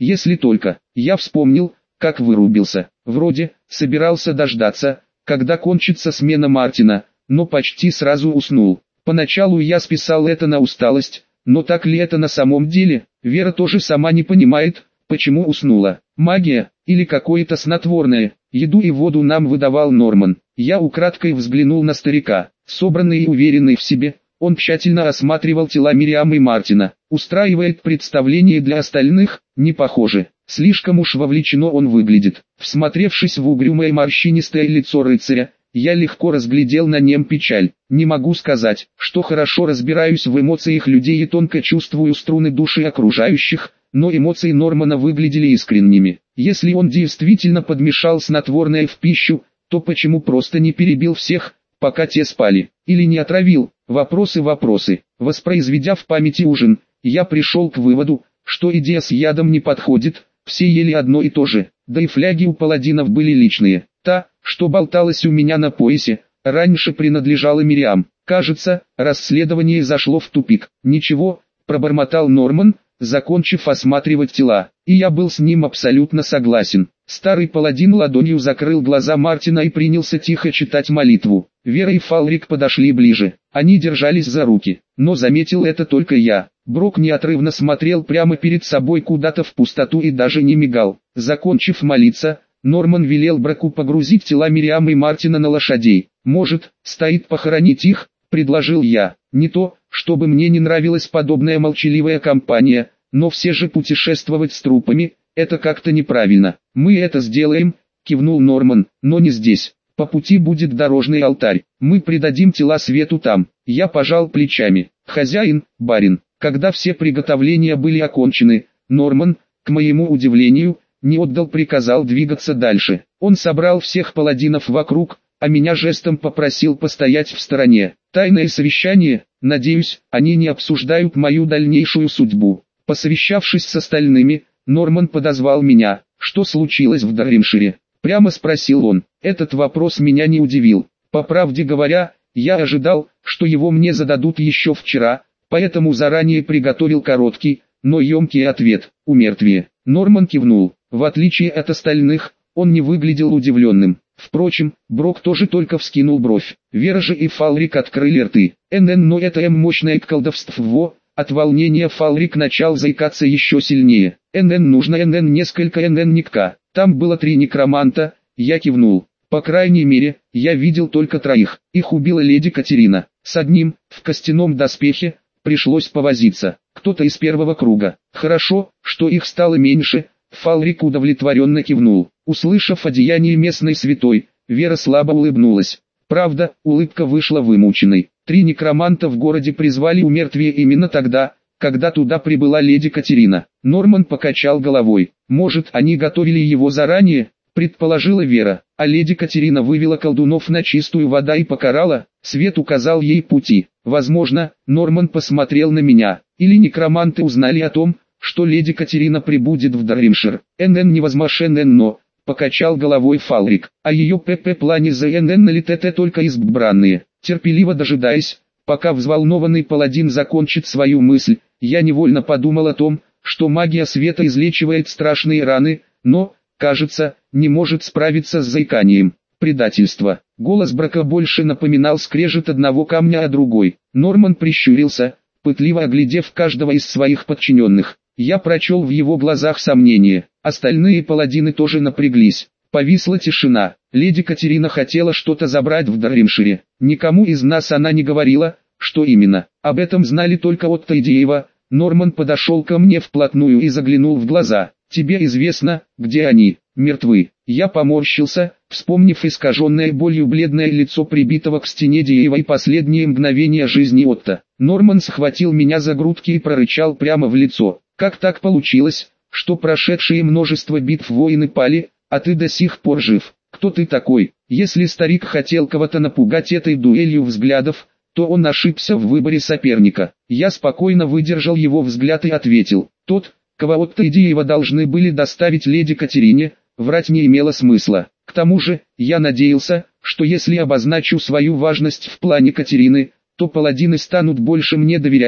если только. Я вспомнил, как вырубился. Вроде, собирался дождаться, когда кончится смена Мартина, но почти сразу уснул. Поначалу я списал это на усталость, но так ли это на самом деле? Вера тоже сама не понимает, почему уснула. Магия, или какое-то снотворное, еду и воду нам выдавал Норман. Я украдкой взглянул на старика. Собранный и уверенный в себе, он тщательно осматривал тела Мириам и Мартина. Устраивает представление для остальных, не похоже. Слишком уж вовлечено он выглядит. Всмотревшись в угрюмое морщинистое лицо рыцаря, я легко разглядел на нем печаль. Не могу сказать, что хорошо разбираюсь в эмоциях людей и тонко чувствую струны души окружающих, но эмоции Нормана выглядели искренними. Если он действительно подмешал снотворное в пищу, то почему просто не перебил всех, пока те спали, или не отравил? Вопросы. Воспроизведя в памяти ужин, я пришел к выводу, что идея с ядом не подходит, все ели одно и то же, да и фляги у паладинов были личные. Та, что болталась у меня на поясе, раньше принадлежала Мириам. Кажется, расследование зашло в тупик. Ничего, пробормотал Норман, закончив осматривать тела, и я был с ним абсолютно согласен. Старый паладин ладонью закрыл глаза Мартина и принялся тихо читать молитву. Вера и Фалрик подошли ближе, они держались за руки, но заметил это только я. Брок неотрывно смотрел прямо перед собой куда-то в пустоту и даже не мигал. Закончив молиться, Норман велел Броку погрузить тела Мириам и Мартина на лошадей. «Может, стоит похоронить их?» – предложил я. Не то, чтобы мне не нравилась подобная молчаливая компания, но все же путешествовать с трупами – это как-то неправильно. «Мы это сделаем», – кивнул Норман, – «но не здесь. По пути будет дорожный алтарь. Мы предадим тела свету там». Я пожал плечами. «Хозяин, барин». Когда все приготовления были окончены, Норман, к моему удивлению, не отдал, приказал двигаться дальше. Он собрал всех паладинов вокруг, а меня жестом попросил постоять в стороне. Тайное совещание, надеюсь, они не обсуждают мою дальнейшую судьбу. Посовещавшись с остальными, Норман подозвал меня. «Что случилось в Дарримшире?» Прямо спросил он. Этот вопрос меня не удивил. По правде говоря, я ожидал, что его мне зададут еще вчера, поэтому заранее приготовил короткий, но емкий ответ. «Умертвие». Норман кивнул. В отличие от остальных, он не выглядел удивленным. Впрочем, Брок тоже только вскинул бровь. Вера же и Фалрик открыли рты. Но это мощное колдовство. От волнения Фалрик начал заикаться еще сильнее. Нужно несколько никка. Там было 3 некроманта, я кивнул. По крайней мере, я видел только 3. Их убила леди Катерина. С одним, в костяном доспехе, пришлось повозиться. Кто-то из первого круга. Хорошо, что их стало меньше. Фалрик удовлетворенно кивнул. Услышав о деянии местной святой, Вера слабо улыбнулась. Правда, улыбка вышла вымученной. 3 некроманта в городе призвали умертвие именно тогда, когда туда прибыла леди Катерина. Норман покачал головой. Может, они готовили его заранее, предположила Вера, а леди Катерина вывела колдунов на чистую воду и покарала, свет указал ей пути. Возможно, Норман посмотрел на меня, или некроманты узнали о том, что леди Катерина прибудет в Дарримшир. Невозможно, но, покачал головой Фалрик, а ее ПП-плане за налетят только избранные. Терпеливо дожидаясь, пока взволнованный паладин закончит свою мысль, я невольно подумал о том, что магия света излечивает страшные раны, но, кажется, не может справиться с заиканием. Предательство. Голос Брока больше напоминал скрежет одного камня о другой. Норман прищурился, пытливо оглядев каждого из своих подчиненных. Я прочел в его глазах сомнение. Остальные паладины тоже напряглись. Повисла тишина. Леди Катерина хотела что-то забрать в Дарримшире. Никому из нас она не говорила, что именно. Об этом знали только Отто и Диева. Норман подошел ко мне вплотную и заглянул в глаза. «Тебе известно, где они?» «Мертвы». Я поморщился, вспомнив искаженное болью бледное лицо прибитого к стене Диева и последние мгновения жизни Отто. Норман схватил меня за грудки и прорычал прямо в лицо. «Как так получилось, что прошедшие множество битв воины пали, а ты до сих пор жив? Кто ты такой?» Если старик хотел кого-то напугать этой дуэлью взглядов, то он ошибся в выборе соперника. Я спокойно выдержал его взгляд и ответил: «Тот, кого Отто и Диева должны были доставить леди Катерине, врать не имело смысла. К тому же, я надеялся, что если обозначу свою важность в плане Катерины, то паладины станут больше мне доверять,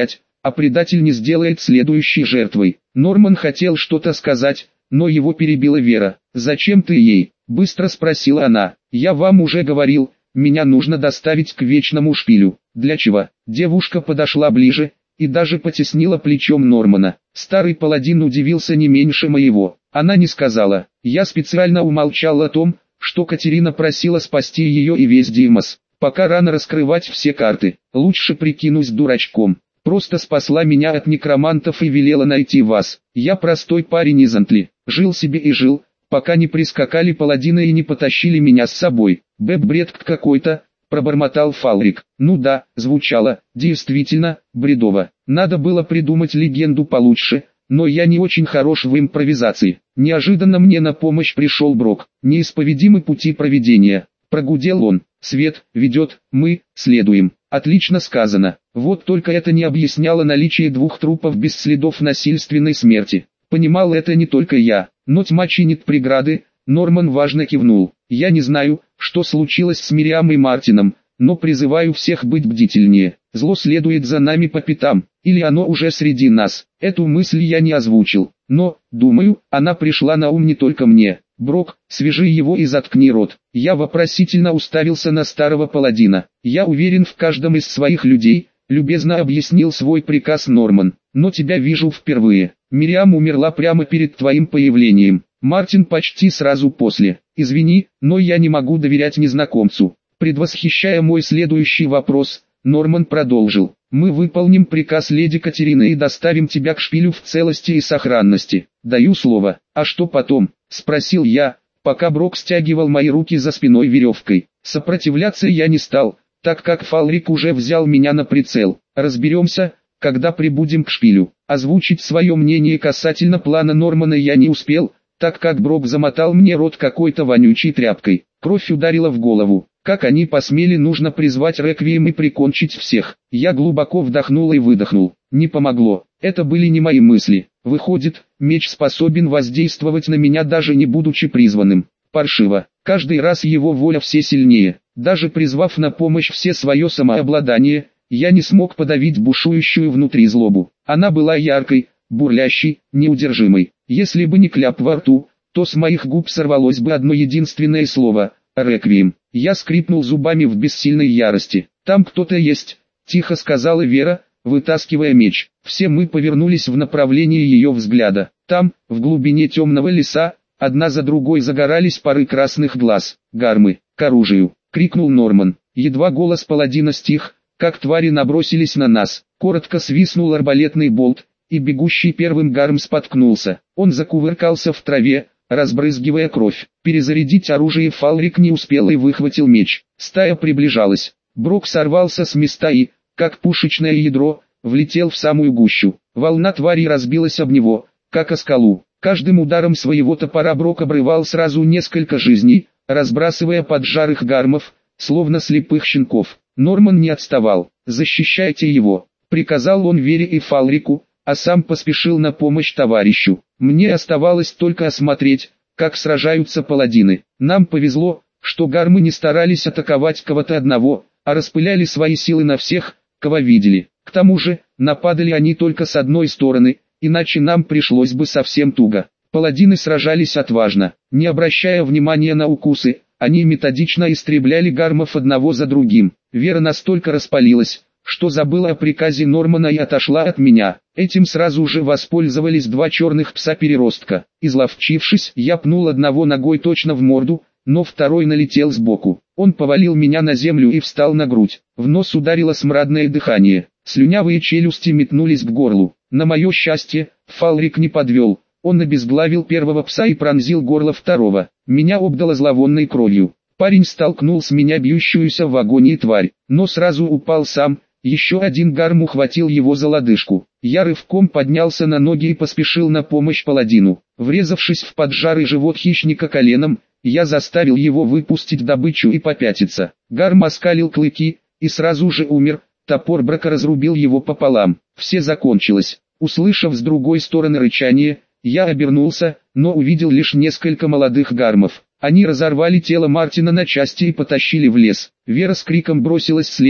а предатель не сделает следующей жертвой. Норман хотел что-то сказать, но его перебила Вера. «Зачем ты ей?» – быстро спросила она. «Я вам уже говорил, меня нужно доставить к вечному шпилю». «Для чего?» Девушка подошла ближе и даже потеснила плечом Нормана. Старый паладин удивился не меньше моего. Она не сказала. Я специально умолчал о том, что Катерина просила спасти ее и весь Димас. Пока рано раскрывать все карты. Лучше прикинусь дурачком. Просто спасла меня от некромантов и велела найти вас. Я простой парень из Антли. Жил себе и жил, пока не прискакали паладины и не потащили меня с собой. Бред какой-то, пробормотал Фалрик. Ну да, звучало, действительно, бредово. Надо было придумать легенду получше, но я не очень хорош в импровизации. Неожиданно мне на помощь пришел Брок. Неисповедимы пути провидения. Прогудел он. Свет ведет, мы следуем. Отлично сказано. Вот только это не объясняло наличие двух трупов без следов насильственной смерти. Понимал это не только я, но тьма чинит преграды. Норман важно кивнул. Я не знаю, что случилось с Мириам и Мартином, но призываю всех быть бдительнее. Зло следует за нами по пятам, или оно уже среди нас. Эту мысль я не озвучил, но, думаю, она пришла на ум не только мне. Брок, свяжи его и заткни рот. Я вопросительно уставился на старого паладина. Я уверен в каждом из своих людей, любезно объяснил свой приказ Норман. Но тебя вижу впервые. Мириам умерла прямо перед твоим появлением. Мартин почти сразу после. Извини, но я не могу доверять незнакомцу. Предвосхищая мой следующий вопрос, Норман продолжил. Мы выполним приказ леди Катерины и доставим тебя к шпилю в целости и сохранности. Даю слово. А что потом? Спросил я, пока Брок стягивал мои руки за спиной веревкой. Сопротивляться я не стал, так как Фалрик уже взял меня на прицел. Разберемся, когда прибудем к шпилю. Озвучить свое мнение касательно плана Нормана я не успел, так как Брок замотал мне рот какой-то вонючей тряпкой. Кровь ударила в голову. Как они посмели, нужно призвать реквием и прикончить всех. Я глубоко вдохнул и выдохнул. Не помогло. Это были не мои мысли. Выходит, меч способен воздействовать на меня даже не будучи призванным. Паршиво. Каждый раз его воля все сильнее. Даже призвав на помощь все свое самообладание, я не смог подавить бушующую внутри злобу. Она была яркой, бурлящей, неудержимой. Если бы не кляп во рту, то с моих губ сорвалось бы одно единственное слово – «Реквием». Я скрипнул зубами в бессильной ярости. «Там кто-то есть», – тихо сказала Вера, вытаскивая меч. Все мы повернулись в направлении ее взгляда. Там, в глубине темного леса, одна за другой загорались пары красных глаз. «Гармы, к оружию!» — крикнул Норман. Едва голос паладина стих, как твари набросились на нас. Коротко свистнул арбалетный болт, и бегущий первым гарм споткнулся. Он закувыркался в траве, разбрызгивая кровь. Перезарядить оружие Фалрик не успел и выхватил меч. Стая приближалась. Брок сорвался с места и, как пушечное ядро, влетел в самую гущу. Волна тварей разбилась об него, как о скалу. Каждым ударом своего топора Брок обрывал сразу несколько жизней, разбрасывая поджарых гармов, словно слепых щенков. Норман не отставал. «Защищайте его», — приказал он Вере и Фалрику, а сам поспешил на помощь товарищу. Мне оставалось только осмотреть, как сражаются паладины. Нам повезло, что гармы не старались атаковать кого-то одного, а распыляли свои силы на всех, кого видели. К тому же, нападали они только с одной стороны, иначе нам пришлось бы совсем туго. Паладины сражались отважно, не обращая внимания на укусы, они методично истребляли гармов одного за другим. Вера настолько распалилась, что забыла о приказе Нормана и отошла от меня. Этим сразу же воспользовались два черных пса-переростка. Изловчившись, я пнул одного ногой точно в морду, но второй налетел сбоку. Он повалил меня на землю и встал на грудь. В нос ударило смрадное дыхание. Слюнявые челюсти метнулись к горлу. На мое счастье, Фалрик не подвел. Он обезглавил первого пса и пронзил горло второго. Меня обдало зловонной кровью. Парень столкнул с меня бьющуюся в агонии тварь, но сразу упал сам. Еще один гарм ухватил его за лодыжку. Я рывком поднялся на ноги и поспешил на помощь паладину. Врезавшись в поджарый живот хищника коленом, я заставил его выпустить добычу и попятиться. Гарм оскалил клыки и сразу же умер. Топор Брака разрубил его пополам. Все закончилось. Услышав с другой стороны рычание, я обернулся, но увидел лишь несколько молодых гармов. Они разорвали тело Мартина на части и потащили в лес. Вера с криком бросилась следом,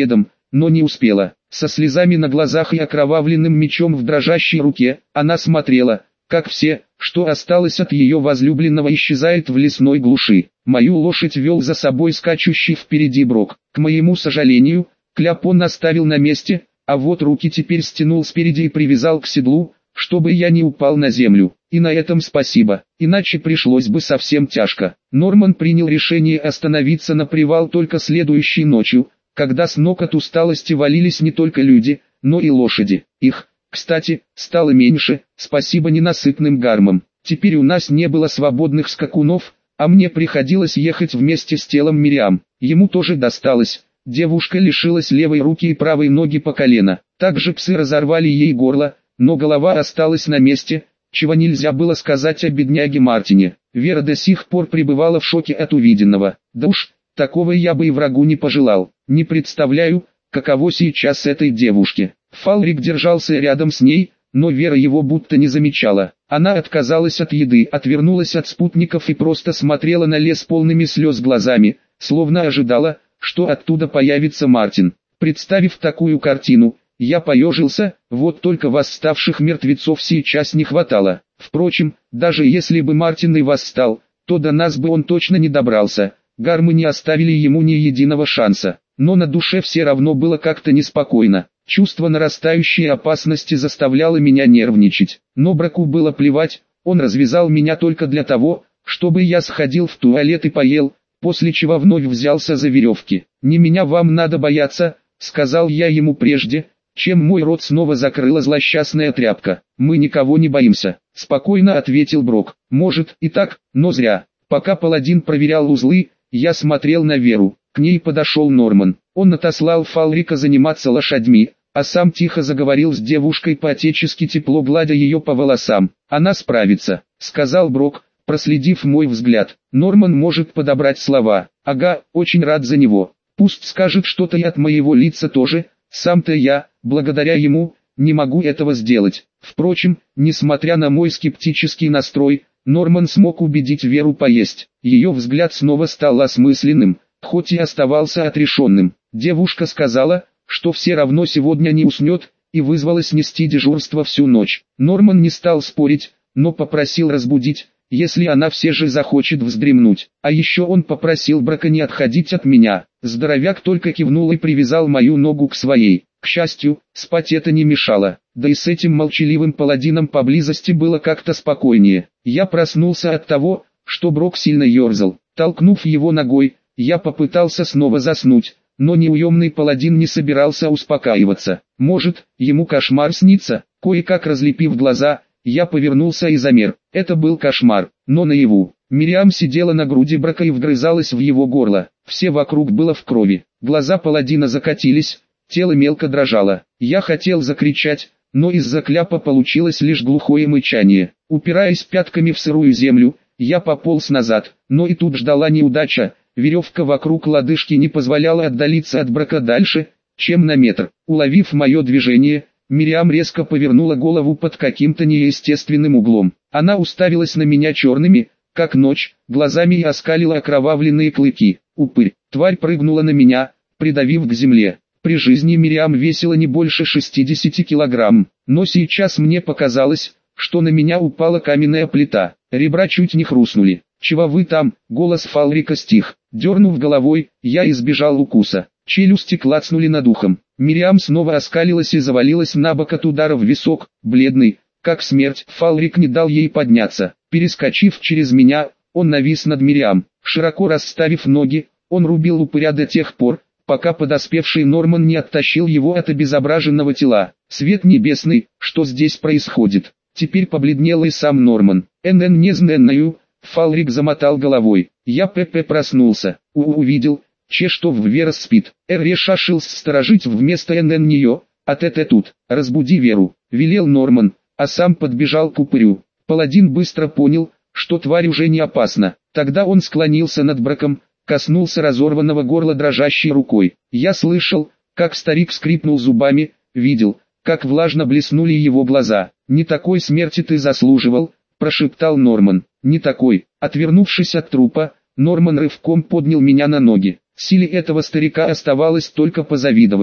но не успела. Со слезами на глазах и окровавленным мечом в дрожащей руке, она смотрела, как все, что осталось от ее возлюбленного, исчезает в лесной глуши. Мою лошадь вел за собой скачущий впереди Брок. К моему сожалению, кляп он оставил на месте, а вот руки теперь стянул спереди и привязал к седлу, чтобы я не упал на землю. И на этом спасибо, иначе пришлось бы совсем тяжко. Норман принял решение остановиться на привал только следующей ночью, когда с ног от усталости валились не только люди, но и лошади. Их, кстати, стало меньше, спасибо ненасытным гармам. Теперь у нас не было свободных скакунов, а мне приходилось ехать вместе с телом Мириам. Ему тоже досталось. Девушка лишилась левой руки и правой ноги по колено. Также псы разорвали ей горло, но голова осталась на месте, чего нельзя было сказать о бедняге Мартине. Вера до сих пор пребывала в шоке от увиденного. Да уж, такого я бы и врагу не пожелал. Не представляю, каково сейчас этой девушке. Фалрик держался рядом с ней, но Вера его будто не замечала. Она отказалась от еды, отвернулась от спутников и просто смотрела на лес полными слез глазами, словно ожидала, что оттуда появится Мартин. Представив такую картину, я поежился, вот только восставших мертвецов сейчас не хватало. Впрочем, даже если бы Мартин и восстал, то до нас бы он точно не добрался. Гармы не оставили ему ни единого шанса. Но на душе все равно было как-то неспокойно. Чувство нарастающей опасности заставляло меня нервничать. Но Браку было плевать, он развязал меня только для того, чтобы я сходил в туалет и поел, после чего вновь взялся за веревки. «Не меня вам надо бояться», — сказал я ему прежде, чем мой рот снова закрыла злосчастная тряпка. «Мы никого не боимся», — спокойно ответил Брок. «Может и так, но зря». Пока паладин проверял узлы, я смотрел на Веру. К ней подошел Норман. Он отослал Фалрика заниматься лошадьми, а сам тихо заговорил с девушкой, по-отечески тепло гладя ее по волосам. «Она справится», — сказал Брок, проследив мой взгляд. «Норман может подобрать слова. Ага, очень рад за него. Пусть скажет что-то и от моего лица тоже. Сам-то я, благодаря ему, не могу этого сделать». Впрочем, несмотря на мой скептический настрой, Норман смог убедить Веру поесть. Ее взгляд снова стал осмысленным, хоть и оставался отрешенным. Девушка сказала, что все равно сегодня не уснет, и вызвалась нести дежурство всю ночь. Норман не стал спорить, но попросил разбудить, если она все же захочет вздремнуть. А еще он попросил Брака не отходить от меня. Здоровяк только кивнул и привязал мою ногу к своей. К счастью, спать это не мешало, да и с этим молчаливым паладином поблизости было как-то спокойнее. Я проснулся от того, что Брок сильно ерзал. Толкнув его ногой, я попытался снова заснуть, но неуемный паладин не собирался успокаиваться. Может, ему кошмар снится? Кое-как разлепив глаза, я повернулся и замер. Это был кошмар, но наяву. Мириам сидела на груди Брака и вгрызалась в его горло. Все вокруг было в крови. Глаза паладина закатились, тело мелко дрожало. Я хотел закричать, но из-за кляпа получилось лишь глухое мычание. Упираясь пятками в сырую землю, я пополз назад, но и тут ждала неудача. Веревка вокруг лодыжки не позволяла отдалиться от Брака дальше, чем на метр. Уловив мое движение, Мириам резко повернула голову под каким-то неестественным углом. Она уставилась на меня черными, как ночь, глазами и оскалила окровавленные клыки. Упырь, тварь прыгнула на меня, придавив к земле. При жизни Мириам весила не больше 60 килограмм, но сейчас мне показалось, что на меня упала каменная плита. Ребра чуть не хрустнули. «Чего вы там?» — голос Фалрика стих. Дернув головой, я избежал укуса. Челюсти клацнули над ухом. Мириам снова оскалилась и завалилась на бок от удара в висок, бледный, как смерть. Фалрик не дал ей подняться. Перескочив через меня, он навис над Мириам. Широко расставив ноги, он рубил упыря до тех пор, пока подоспевший Норман не оттащил его от обезображенного тела. Свет небесный, что здесь происходит? Теперь побледнел и сам Норман. Не знаю. Фалрик замотал головой. Я проснулся. Увидел, что Вера спит. Решил сторожить вместо нее. Тут. Разбуди Веру, велел Норман, а сам подбежал к упырю. Паладин быстро понял, что тварь уже не опасна. Тогда он склонился над Браком, коснулся разорванного горла дрожащей рукой. Я слышал, как старик скрипнул зубами, видел, как влажно блеснули его глаза. «Не такой смерти ты заслуживал», — прошептал Норман. «Не такой». Отвернувшись от трупа, Норман рывком поднял меня на ноги. Силе этого старика оставалось только позавидовать.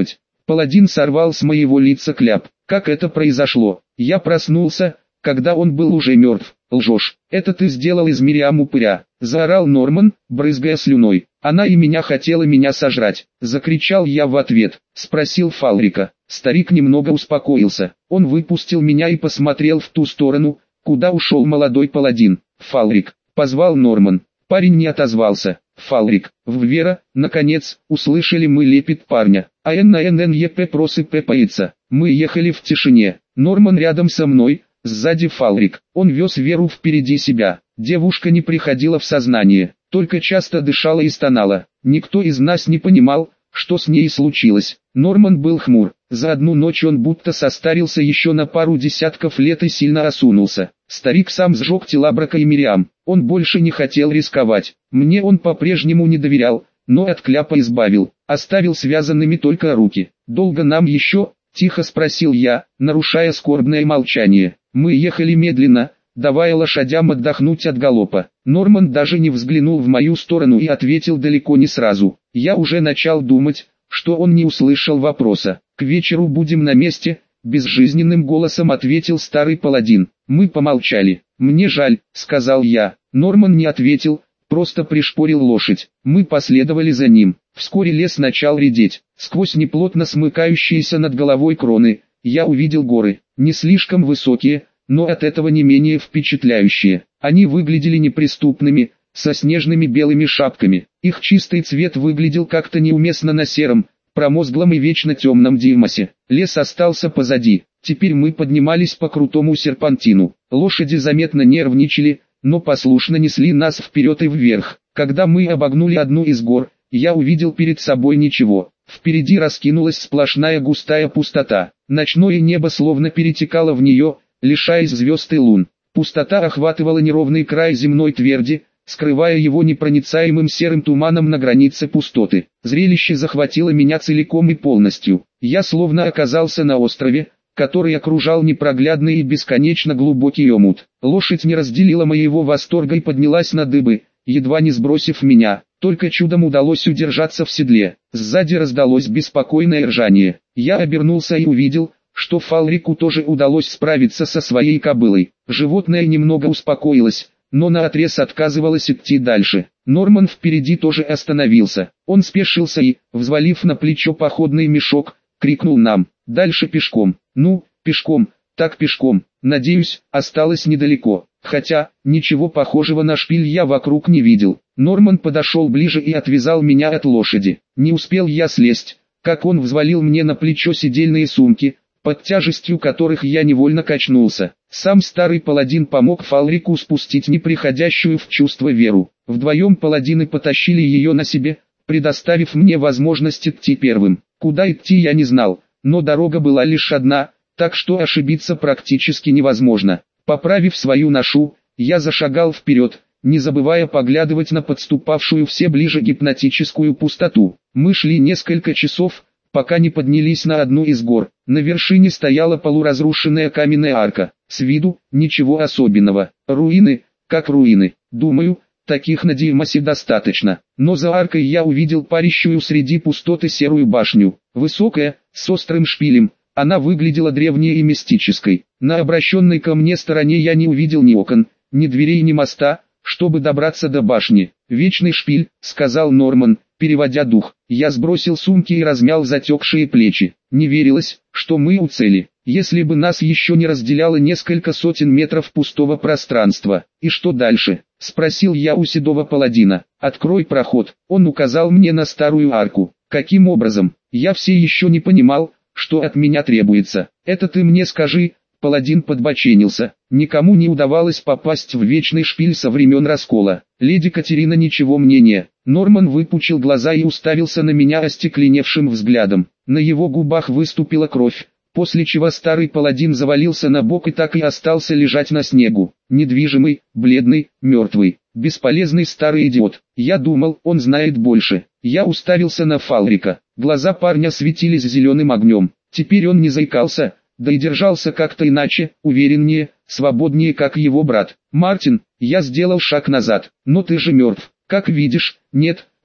Паладин сорвал с моего лица кляп. Как это произошло? Я проснулся, когда он был уже мертв. Лжешь. Это ты сделал из Мириам упыря. Заорал Норман, брызгая слюной. Она и меня хотела меня сожрать. Закричал я в ответ. Спросил Фалрика. Старик немного успокоился. Он выпустил меня и посмотрел в ту сторону, куда ушел молодой паладин. Фалрик. Позвал Норман. Парень не отозвался. Фалрик. Ввера, наконец, услышали мы лепет парня. АНННЕП просыпается. Мы ехали в тишине. Норман рядом со мной. Сзади Фалрик. Он вез Веру впереди себя. Девушка не приходила в сознание, только часто дышала и стонала. Никто из нас не понимал, что с ней случилось. Норман был хмур. За одну ночь он будто состарился еще на пару десятков лет и сильно осунулся. Старик сам сжег тела Брака и Мириам. Он больше не хотел рисковать. Мне он по-прежнему не доверял, но от кляпа избавил. Оставил связанными только руки. «Долго нам еще?» — тихо спросил я, нарушая скорбное молчание. Мы ехали медленно, давая лошадям отдохнуть от галопа. Норман даже не взглянул в мою сторону и ответил далеко не сразу. Я уже начал думать, что он не услышал вопроса. «К вечеру будем на месте», — безжизненным голосом ответил старый паладин. Мы помолчали. «Мне жаль», — сказал я. Норман не ответил, просто пришпорил лошадь. Мы последовали за ним. Вскоре лес начал редеть. Сквозь неплотно смыкающиеся над головой кроны, я увидел горы, не слишком высокие, но от этого не менее впечатляющие. Они выглядели неприступными, со снежными белыми шапками. Их чистый цвет выглядел как-то неуместно на сером, промозглом и вечно темном димасе. Лес остался позади. Теперь мы поднимались по крутому серпантину. Лошади заметно нервничали, но послушно несли нас вперед и вверх. Когда мы обогнули одну из гор, я увидел перед собой ничего. Впереди раскинулась сплошная густая пустота. Ночное небо словно перетекало в нее, лишаясь звезд и лун. Пустота охватывала неровный край земной тверди, скрывая его непроницаемым серым туманом на границе пустоты. Зрелище захватило меня целиком и полностью. Я словно оказался на острове, который окружал непроглядный и бесконечно глубокий омут. Лошадь не разделила моего восторга и поднялась на дыбы, едва не сбросив меня. Только чудом удалось удержаться в седле. Сзади раздалось беспокойное ржание. Я обернулся и увидел, что Фалрику тоже удалось справиться со своей кобылой. Животное немного успокоилось, но наотрез отказывалось идти дальше. Норман впереди тоже остановился. Он спешился и, взвалив на плечо походный мешок, крикнул нам: «Дальше пешком». «Ну, пешком, так пешком. Надеюсь, осталось недалеко». Хотя, ничего похожего на шпиль я вокруг не видел. Норман подошел ближе и отвязал меня от лошади. Не успел я слезть, как он взвалил мне на плечо седельные сумки, под тяжестью которых я невольно качнулся. Сам старый паладин помог Фалрику спустить неприходящую в чувство Веру. Вдвоем паладины потащили ее на себе, предоставив мне возможность идти первым. Куда идти я не знал, но дорога была лишь одна, так что ошибиться практически невозможно. Поправив свою ношу, я зашагал вперед, не забывая поглядывать на подступавшую все ближе гипнотическую пустоту. Мы шли несколько часов, пока не поднялись на одну из гор. На вершине стояла полуразрушенная каменная арка. С виду ничего особенного. Руины, как руины. Думаю, таких на Димасе достаточно. Но за аркой я увидел парящую среди пустоты серую башню. Высокая, с острым шпилем. Она выглядела древней и мистической. На обращенной ко мне стороне я не увидел ни окон, ни дверей, ни моста, чтобы добраться до башни. «Вечный шпиль», — сказал Норман, переводя дух. Я сбросил сумки и размял затекшие плечи. Не верилось, что мы у цели. Если бы нас еще не разделяло несколько сотен метров пустого пространства. «И что дальше?» — спросил я у седого паладина. «Открой проход». Он указал мне на старую арку. Каким образом? Я все еще не понимал, что от меня требуется. «Это ты мне скажи». Паладин подбоченился. Никому не удавалось попасть в вечный шпиль со времен раскола. Леди Катерина ничего мне не. Норман выпучил глаза и уставился на меня остекленевшим взглядом. На его губах выступила кровь, после чего старый паладин завалился на бок и так и остался лежать на снегу. Недвижимый, бледный, мертвый, бесполезный старый идиот. Я думал, он знает больше. Я уставился на Фалрика. Глаза парня светились зеленым огнем. Теперь он не заикался, да и держался как-то иначе, увереннее, свободнее, как его брат. «Мартин», я сделал шаг назад. «Но ты же мертв». «Как видишь, нет»,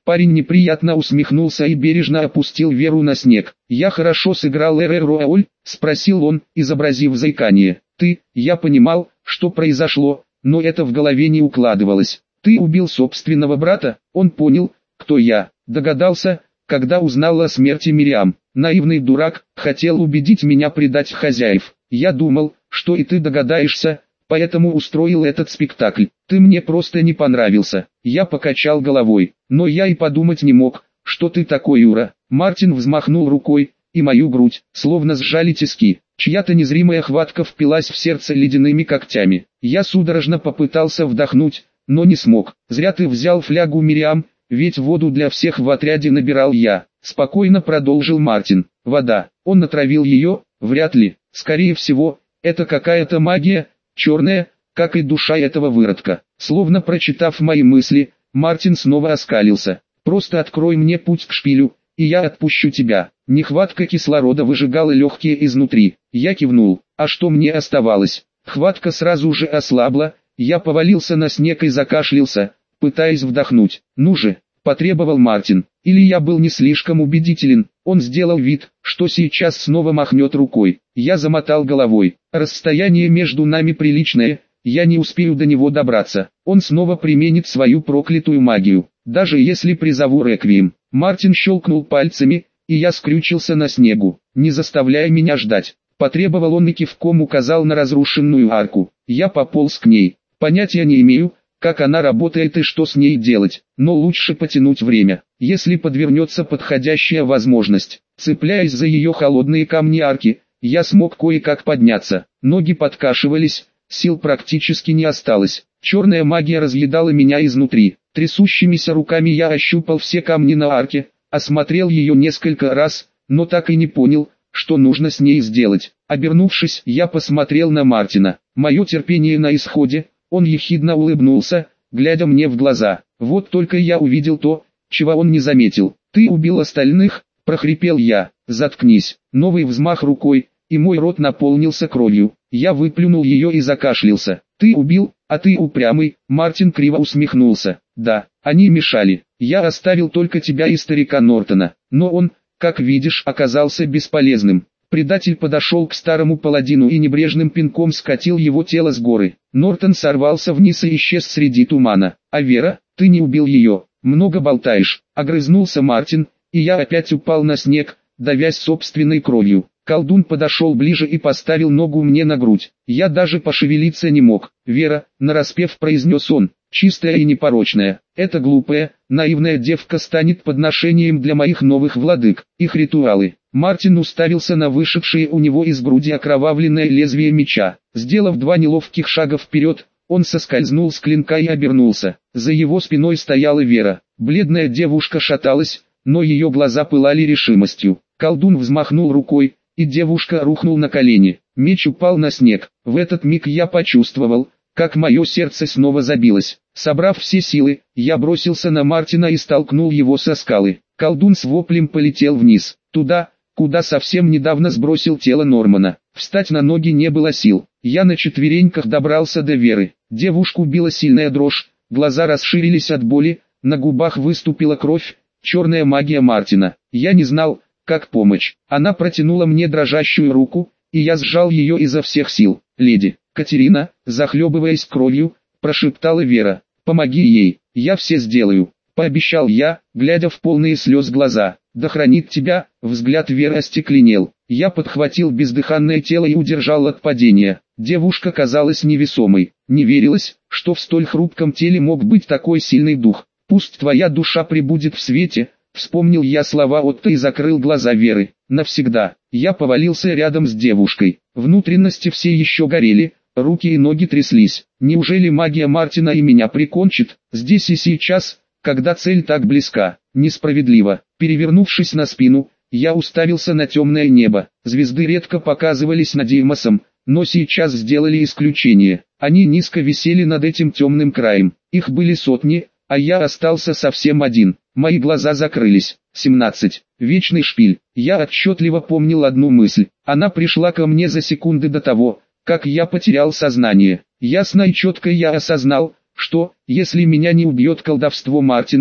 Парень неприятно усмехнулся и бережно опустил Веру на снег. «Я хорошо сыграл роль?» – спросил он, изобразив заикание. Я понимал, что произошло, но это в голове не укладывалось. Ты убил собственного брата? Он понял, кто я. Догадался, когда узнал о смерти Мириам. Наивный дурак, хотел убедить меня предать хозяев. Я думал, что и ты догадаешься, поэтому устроил этот спектакль. Ты мне просто не понравился. Я покачал головой, но я и подумать не мог, что ты такой, Юра. Мартин взмахнул рукой, и мою грудь, словно сжали тиски. Чья-то незримая хватка впилась в сердце ледяными когтями. Я судорожно попытался вдохнуть, но не смог. Зря ты взял флягу, Мириам, ведь воду для всех в отряде набирал я. Спокойно продолжил Мартин. Вода. Он натравил ее? Вряд ли. Скорее всего, это какая-то магия, черная, как и душа этого выродка. Словно прочитав мои мысли, Мартин снова оскалился. Просто открой мне путь к шпилю, и я отпущу тебя. Нехватка кислорода выжигала легкие изнутри. Я кивнул. А что мне оставалось? Хватка сразу же ослабла, я повалился на снег и закашлялся, пытаясь вдохнуть. «Ну же», — потребовал Мартин. Или я был не слишком убедителен. Он сделал вид, что сейчас снова махнет рукой. Я замотал головой. Расстояние между нами приличное, я не успею до него добраться. Он снова применит свою проклятую магию. Даже если призову реквием. Мартин щелкнул пальцами, и я скрючился на снегу. «Не заставляй меня ждать», — потребовал он и кивком указал на разрушенную арку. Я пополз к ней. Понятия не имею, как она работает и что с ней делать, но лучше потянуть время, если подвернется подходящая возможность. Цепляясь за ее холодные камни арки, я смог кое-как подняться. Ноги подкашивались, сил практически не осталось. Черная магия разъедала меня изнутри. Трясущимися руками я ощупал все камни на арке, осмотрел ее несколько раз, но так и не понял, что нужно с ней сделать. Обернувшись, я посмотрел на Мартина. Мое терпение на исходе, он ехидно улыбнулся, глядя мне в глаза. Вот только я увидел то, чего он не заметил. «Ты убил остальных?» – прохрипел я. «Заткнись». Новый взмах рукой, и мой рот наполнился кровью. Я выплюнул ее и закашлялся. «Ты убил, а ты упрямый», – Мартин криво усмехнулся. «Да, они мешали. Я оставил только тебя и старика Нортона, но он, как видишь, оказался бесполезным». Предатель подошел к старому паладину и небрежным пинком скатил его тело с горы. Нортон сорвался вниз и исчез среди тумана. «А Вера, ты не убил ее, много болтаешь», — огрызнулся Мартин, и я опять упал на снег, давясь собственной кровью. Колдун подошел ближе и поставил ногу мне на грудь. Я даже пошевелиться не мог. «Вера», — нараспев произнес он, — «чистая и непорочная. Эта глупая, наивная девка станет подношением для моих новых владык. Их ритуалы». Мартин уставился на вышедшее у него из груди окровавленное лезвие меча. Сделав 2 неловких шага вперед, он соскользнул с клинка и обернулся. За его спиной стояла Вера. Бледная девушка шаталась, но ее глаза пылали решимостью. Колдун взмахнул рукой, и девушка рухнула на колени. Меч упал на снег. В этот миг я почувствовал, как мое сердце снова забилось. Собрав все силы, я бросился на Мартина и столкнул его со скалы. Колдун с воплем полетел вниз, туда, куда совсем недавно сбросил тело Нормана. Встать на ноги не было сил. Я на четвереньках добрался до Веры. Девушку била сильная дрожь, глаза расширились от боли, на губах выступила кровь, черная магия Мартина. Я не знал, как помочь. Она протянула мне дрожащую руку, и я сжал ее изо всех сил. «Леди Катерина», захлебываясь кровью, прошептала Вера, — «помоги ей, я все сделаю», — пообещал я, глядя в полные слез глаза. «Да хранит тебя», взгляд Веры остекленел. Я подхватил бездыханное тело и удержал от падения. Девушка казалась невесомой. Не верилось, что в столь хрупком теле мог быть такой сильный дух. «Пусть твоя душа пребудет в свете», вспомнил я слова Отто и закрыл глаза Веры. Навсегда. Я повалился рядом с девушкой. Внутренности все еще горели, руки и ноги тряслись. Неужели магия Мартина и меня прикончит, здесь и сейчас, когда цель так близка? Несправедливо. Перевернувшись на спину, я уставился на темное небо. Звезды редко показывались над Деймосом, но сейчас сделали исключение. Они низко висели над этим темным краем. Их были сотни, а я остался совсем один. Мои глаза закрылись. 17. Вечный шпиль. Я отчетливо помнил одну мысль. Она пришла ко мне за секунды до того, как я потерял сознание. Ясно и четко я осознал, что, если меня не убьет колдовство Мартина,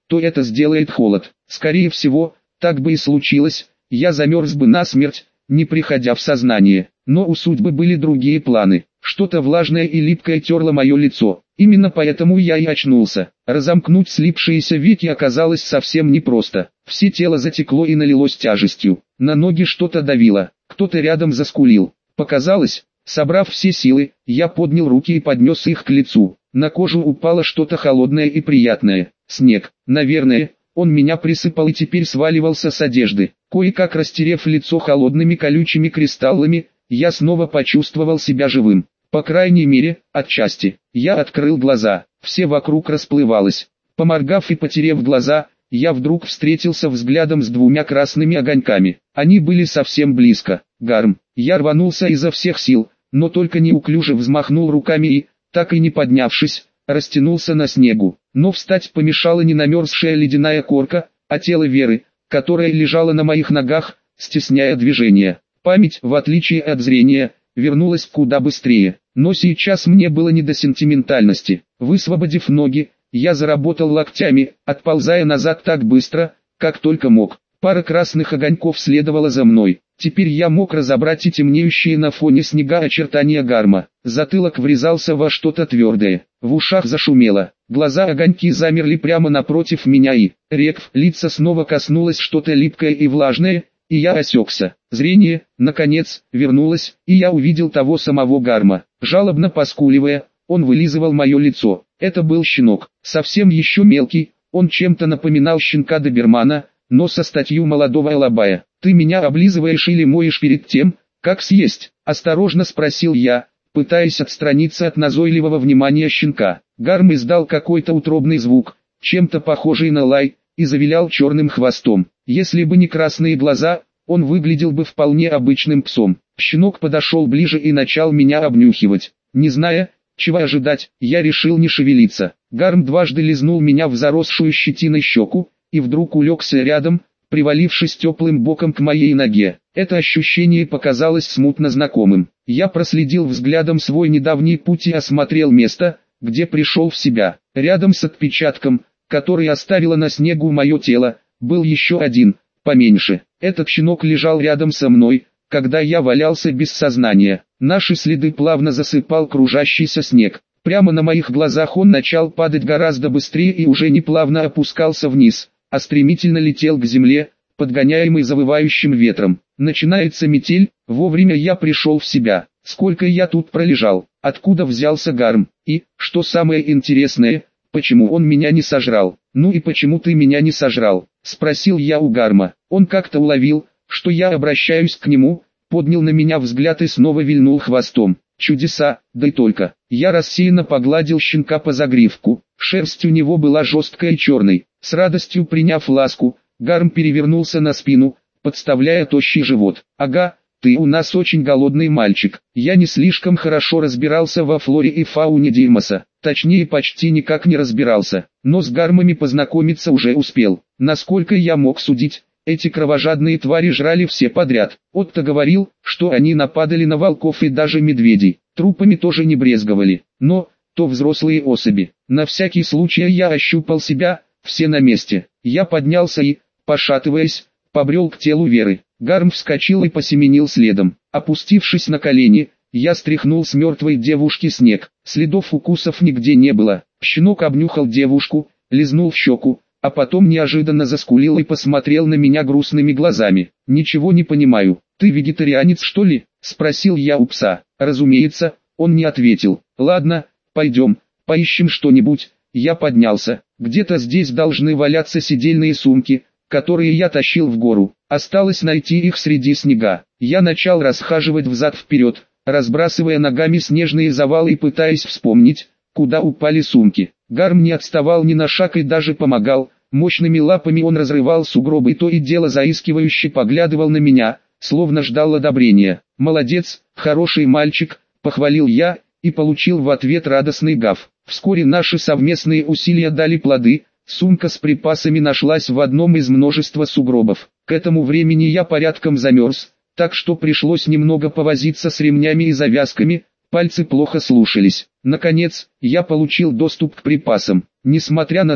то это сделает холод. Скорее всего, так бы и случилось, я замерз бы насмерть, не приходя в сознание. Но у судьбы были другие планы. Что-то влажное и липкое терло мое лицо. Именно поэтому я и очнулся. Разомкнуть слипшиеся веки оказалось совсем непросто. Все тело затекло и налилось тяжестью. На ноги что-то давило. Кто-то рядом заскулил. Показалось, собрав все силы, я поднял руки и поднес их к лицу. На кожу упало что-то холодное и приятное. Снег. Наверное, он меня присыпал и теперь сваливался с одежды. Кое-как растерев лицо холодными колючими кристаллами, я снова почувствовал себя живым. По крайней мере, отчасти. Я открыл глаза, все вокруг расплывалось. Поморгав и потерев глаза, я вдруг встретился взглядом с двумя красными огоньками. Они были совсем близко. Гарм. Я рванулся изо всех сил, но только неуклюже взмахнул руками и, так и не поднявшись, растянулся на снегу. Но встать помешала не намерзшая ледяная корка, а тело Веры, которое лежало на моих ногах, стесняя движение. Память, в отличие от зрения, вернулась куда быстрее. Но сейчас мне было не до сентиментальности. Высвободив ноги, я заработал локтями, отползая назад так быстро, как только мог. Пара красных огоньков следовала за мной. Теперь я мог разобрать и темнеющие на фоне снега очертания Гарма. Затылок врезался во что-то твердое. В ушах зашумело. Глаза огоньки замерли прямо напротив меня и, рекв, лица снова коснулось что-то липкое и влажное, и я осекся. Зрение, наконец, вернулось, и я увидел того самого Гарма. Жалобно поскуливая, он вылизывал мое лицо. Это был щенок, совсем еще мелкий, он чем-то напоминал щенка добермана, но со статью молодого алабая. «Ты меня облизываешь или моешь перед тем, как съесть?» – осторожно спросил я, пытаясь отстраниться от назойливого внимания щенка. Гарм издал какой-то утробный звук, чем-то похожий на лай, и завилял черным хвостом. Если бы не красные глаза, он выглядел бы вполне обычным псом. Щенок подошел ближе и начал меня обнюхивать. Не зная, чего ожидать, я решил не шевелиться. Гарм дважды лизнул меня в заросшую щетиной щеку, и вдруг улегся рядом, привалившись теплым боком к моей ноге. Это ощущение показалось смутно знакомым. Я проследил взглядом свой недавний путь и осмотрел место, где пришел в себя. Рядом с отпечатком, который оставило на снегу мое тело, был еще один, поменьше. Этот щенок лежал рядом со мной, когда я валялся без сознания. Наши следы плавно засыпал кружащийся снег. Прямо на моих глазах он начал падать гораздо быстрее и уже не плавно опускался вниз, а стремительно летел к земле, подгоняемый завывающим ветром. Начинается метель, вовремя я пришел в себя. Сколько я тут пролежал, откуда взялся Гарм, и, что самое интересное, почему он меня не сожрал? «Ну и почему ты меня не сожрал?» – спросил я у Гарма. Он как-то уловил, что я обращаюсь к нему, поднял на меня взгляд и снова вильнул хвостом. Чудеса, да и только. Я рассеянно погладил щенка по загривку. Шерсть у него была жесткой и черной. С радостью приняв ласку, Гарм перевернулся на спину, подставляя тощий живот. «Ага, ты у нас очень голодный мальчик». Я не слишком хорошо разбирался во флоре и фауне Димаса. Точнее, почти никак не разбирался. Но с Гармами познакомиться уже успел. Насколько я мог судить, эти кровожадные твари жрали все подряд. Отто говорил, что они нападали на волков и даже медведей. Трупами тоже не брезговали. Но, то взрослые особи. На всякий случай я ощупал себя, все на месте. Я поднялся и, пошатываясь, побрел к телу Веры. Гарм вскочил и посеменил следом. Опустившись на колени, я стряхнул с мертвой девушки снег. Следов укусов нигде не было. Щенок обнюхал девушку, лизнул в щеку, а потом неожиданно заскулил и посмотрел на меня грустными глазами. «Ничего не понимаю, ты вегетарианец что ли?» – спросил я у пса. Разумеется, он не ответил. «Ладно, пойдем, поищем что-нибудь». Я поднялся. Где-то здесь должны валяться сидельные сумки, которые я тащил в гору. Осталось найти их среди снега. Я начал расхаживать взад-вперед, разбрасывая ногами снежные завалы и пытаясь вспомнить, куда упали сумки. Гарм не отставал ни на шаг и даже помогал. Мощными лапами он разрывал сугробы и то и дело заискивающе поглядывал на меня, словно ждал одобрения. «Молодец, хороший мальчик», — похвалил я, и получил в ответ радостный гав. Вскоре наши совместные усилия дали плоды, сумка с припасами нашлась в одном из множества сугробов. К этому времени я порядком замерз, так что пришлось немного повозиться с ремнями и завязками, пальцы плохо слушались. Наконец, я получил доступ к припасам. Несмотря на то,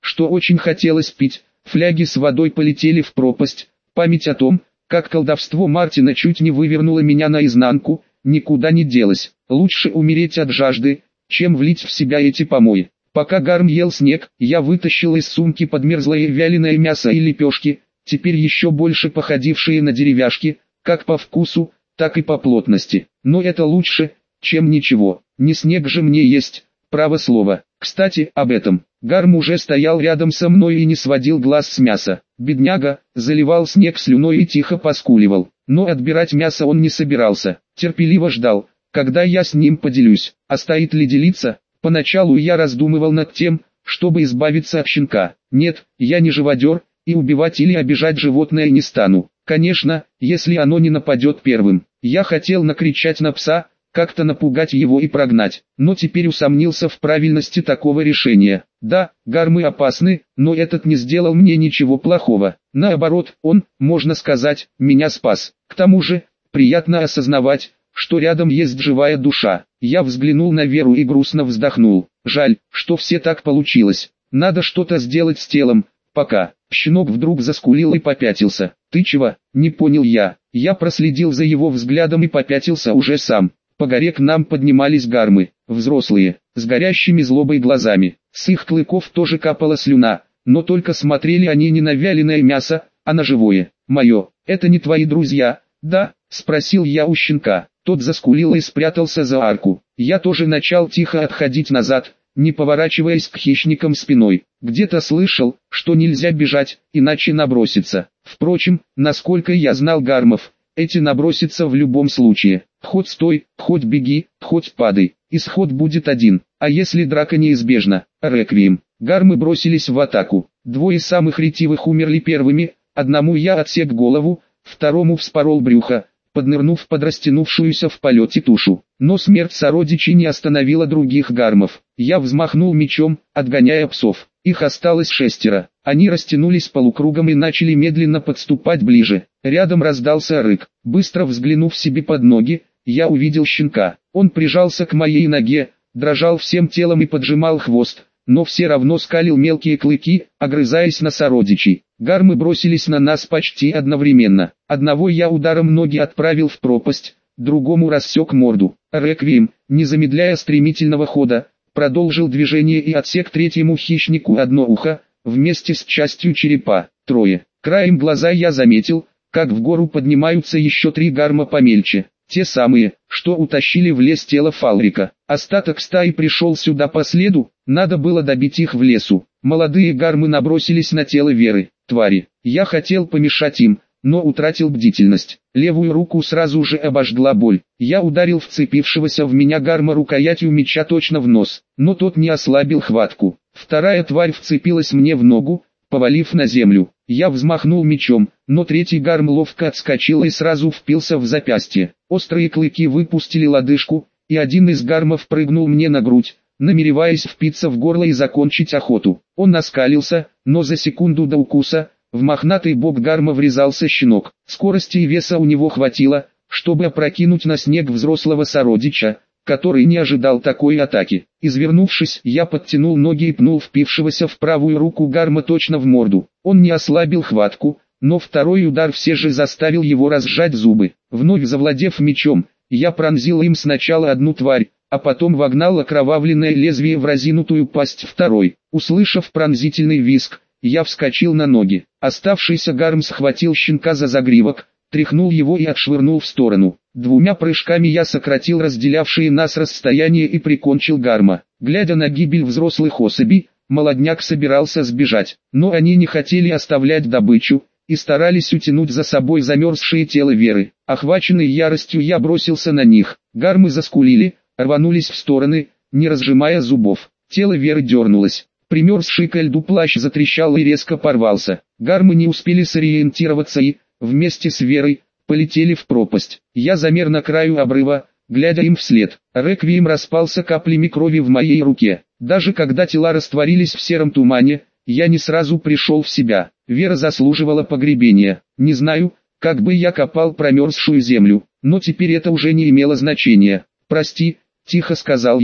что очень хотелось пить, фляги с водой полетели в пропасть. Память о том, как колдовство Мартина чуть не вывернуло меня наизнанку, никуда не делась. Лучше умереть от жажды, чем влить в себя эти помои. Пока Гарм ел снег, я вытащил из сумки подмерзлое вяленое мясо и лепешки, теперь еще больше походившие на деревяшки, как по вкусу, так и по плотности. Но это лучше, чем ничего. Не снег же мне есть, право слово. Кстати, об этом. Гарм уже стоял рядом со мной и не сводил глаз с мяса. Бедняга, заливал снег слюной и тихо поскуливал. Но отбирать мясо он не собирался. Терпеливо ждал, когда я с ним поделюсь. А стоит ли делиться? Поначалу я раздумывал над тем, чтобы избавиться от щенка. Нет, я не живодер, и убивать или обижать животное не стану. Конечно, если оно не нападет первым. Я хотел накричать на пса, как-то напугать его и прогнать, но теперь усомнился в правильности такого решения. Да, гармы опасны, но этот не сделал мне ничего плохого. Наоборот, он, можно сказать, меня спас. К тому же, приятно осознавать, что рядом есть живая душа. Я взглянул на Веру и грустно вздохнул. Жаль, что все так получилось. Надо что-то сделать с телом, пока. Щенок вдруг заскулил и попятился. «Ты чего?» – не понял я. Я проследил за его взглядом и попятился уже сам. По горе к нам поднимались гармы, взрослые, с горящими злобой глазами. С их клыков тоже капала слюна, но только смотрели они не на вяленое мясо, а на живое. «Мое, это не твои друзья, да?» – спросил я у щенка. Тот заскулил и спрятался за арку. Я тоже начал тихо отходить назад, не поворачиваясь к хищникам спиной. Где-то слышал, что нельзя бежать, иначе наброситься. Впрочем, насколько я знал гармов, эти набросятся в любом случае. Хоть стой, хоть беги, хоть падай. Исход будет один. А если драка неизбежна? Реквием. Гармы бросились в атаку. Двое самых ретивых умерли первыми, одному я отсек голову, второму вспорол брюхо, поднырнув под растянувшуюся в полете тушу. Но смерть сородичей не остановила других гармов. Я взмахнул мечом, отгоняя псов. Их осталось 6. Они растянулись полукругом и начали медленно подступать ближе. Рядом раздался рык. Быстро взглянув себе под ноги, я увидел щенка. Он прижался к моей ноге, дрожал всем телом и поджимал хвост, но все равно скалил мелкие клыки, огрызаясь на сородичей. Гармы бросились на нас почти одновременно. Одного я ударом ноги отправил в пропасть, другому рассек морду. Реквием, не замедляя стремительного хода, продолжил движение и отсек третьему хищнику одно ухо, вместе с частью черепа. 3. Краем глаза я заметил, как в гору поднимаются еще 3 гарма помельче. Те самые, что утащили в лес тело Фалрика. Остаток стаи пришел сюда по следу, надо было добить их в лесу. Молодые гармы набросились на тело Веры. Твари. Я хотел помешать им, но утратил бдительность. Левую руку сразу же обожгла боль. Я ударил вцепившегося в меня гарма рукоятью меча точно в нос, но тот не ослабил хватку. Вторая тварь вцепилась мне в ногу, повалив на землю. Я взмахнул мечом, но третий гарм ловко отскочил и сразу впился в запястье. Острые клыки выпустили лодыжку, и один из гармов прыгнул мне на грудь, намереваясь впиться в горло и закончить охоту. Он оскалился, но за секунду до укуса, в мохнатый бок гарма врезался щенок. Скорости и веса у него хватило, чтобы опрокинуть на снег взрослого сородича, который не ожидал такой атаки. Извернувшись, я подтянул ноги и пнул впившегося в правую руку гарма точно в морду. Он не ослабил хватку, но второй удар все же заставил его разжать зубы. Вновь завладев мечом, я пронзил им сначала одну тварь, а потом вогнал окровавленное лезвие в разинутую пасть второй. Услышав пронзительный визг, я вскочил на ноги. Оставшийся гарм схватил щенка за загривок, тряхнул его и отшвырнул в сторону. 2 прыжками я сократил разделявшие нас расстояние и прикончил гарма. Глядя на гибель взрослых особей, молодняк собирался сбежать, но они не хотели оставлять добычу и старались утянуть за собой замерзшее тело Веры. Охваченный яростью я бросился на них. Гармы заскулили, рванулись в стороны, не разжимая зубов. Тело Веры дернулось. Примерзший ко льду плащ затрещал и резко порвался. Гармы не успели сориентироваться и, вместе с Верой, полетели в пропасть. Я замер на краю обрыва, глядя им вслед. Реквием распался каплями крови в моей руке. Даже когда тела растворились в сером тумане, я не сразу пришел в себя. Вера заслуживала погребения. Не знаю, как бы я копал промерзшую землю, но теперь это уже не имело значения. «Прости», — тихо сказал я.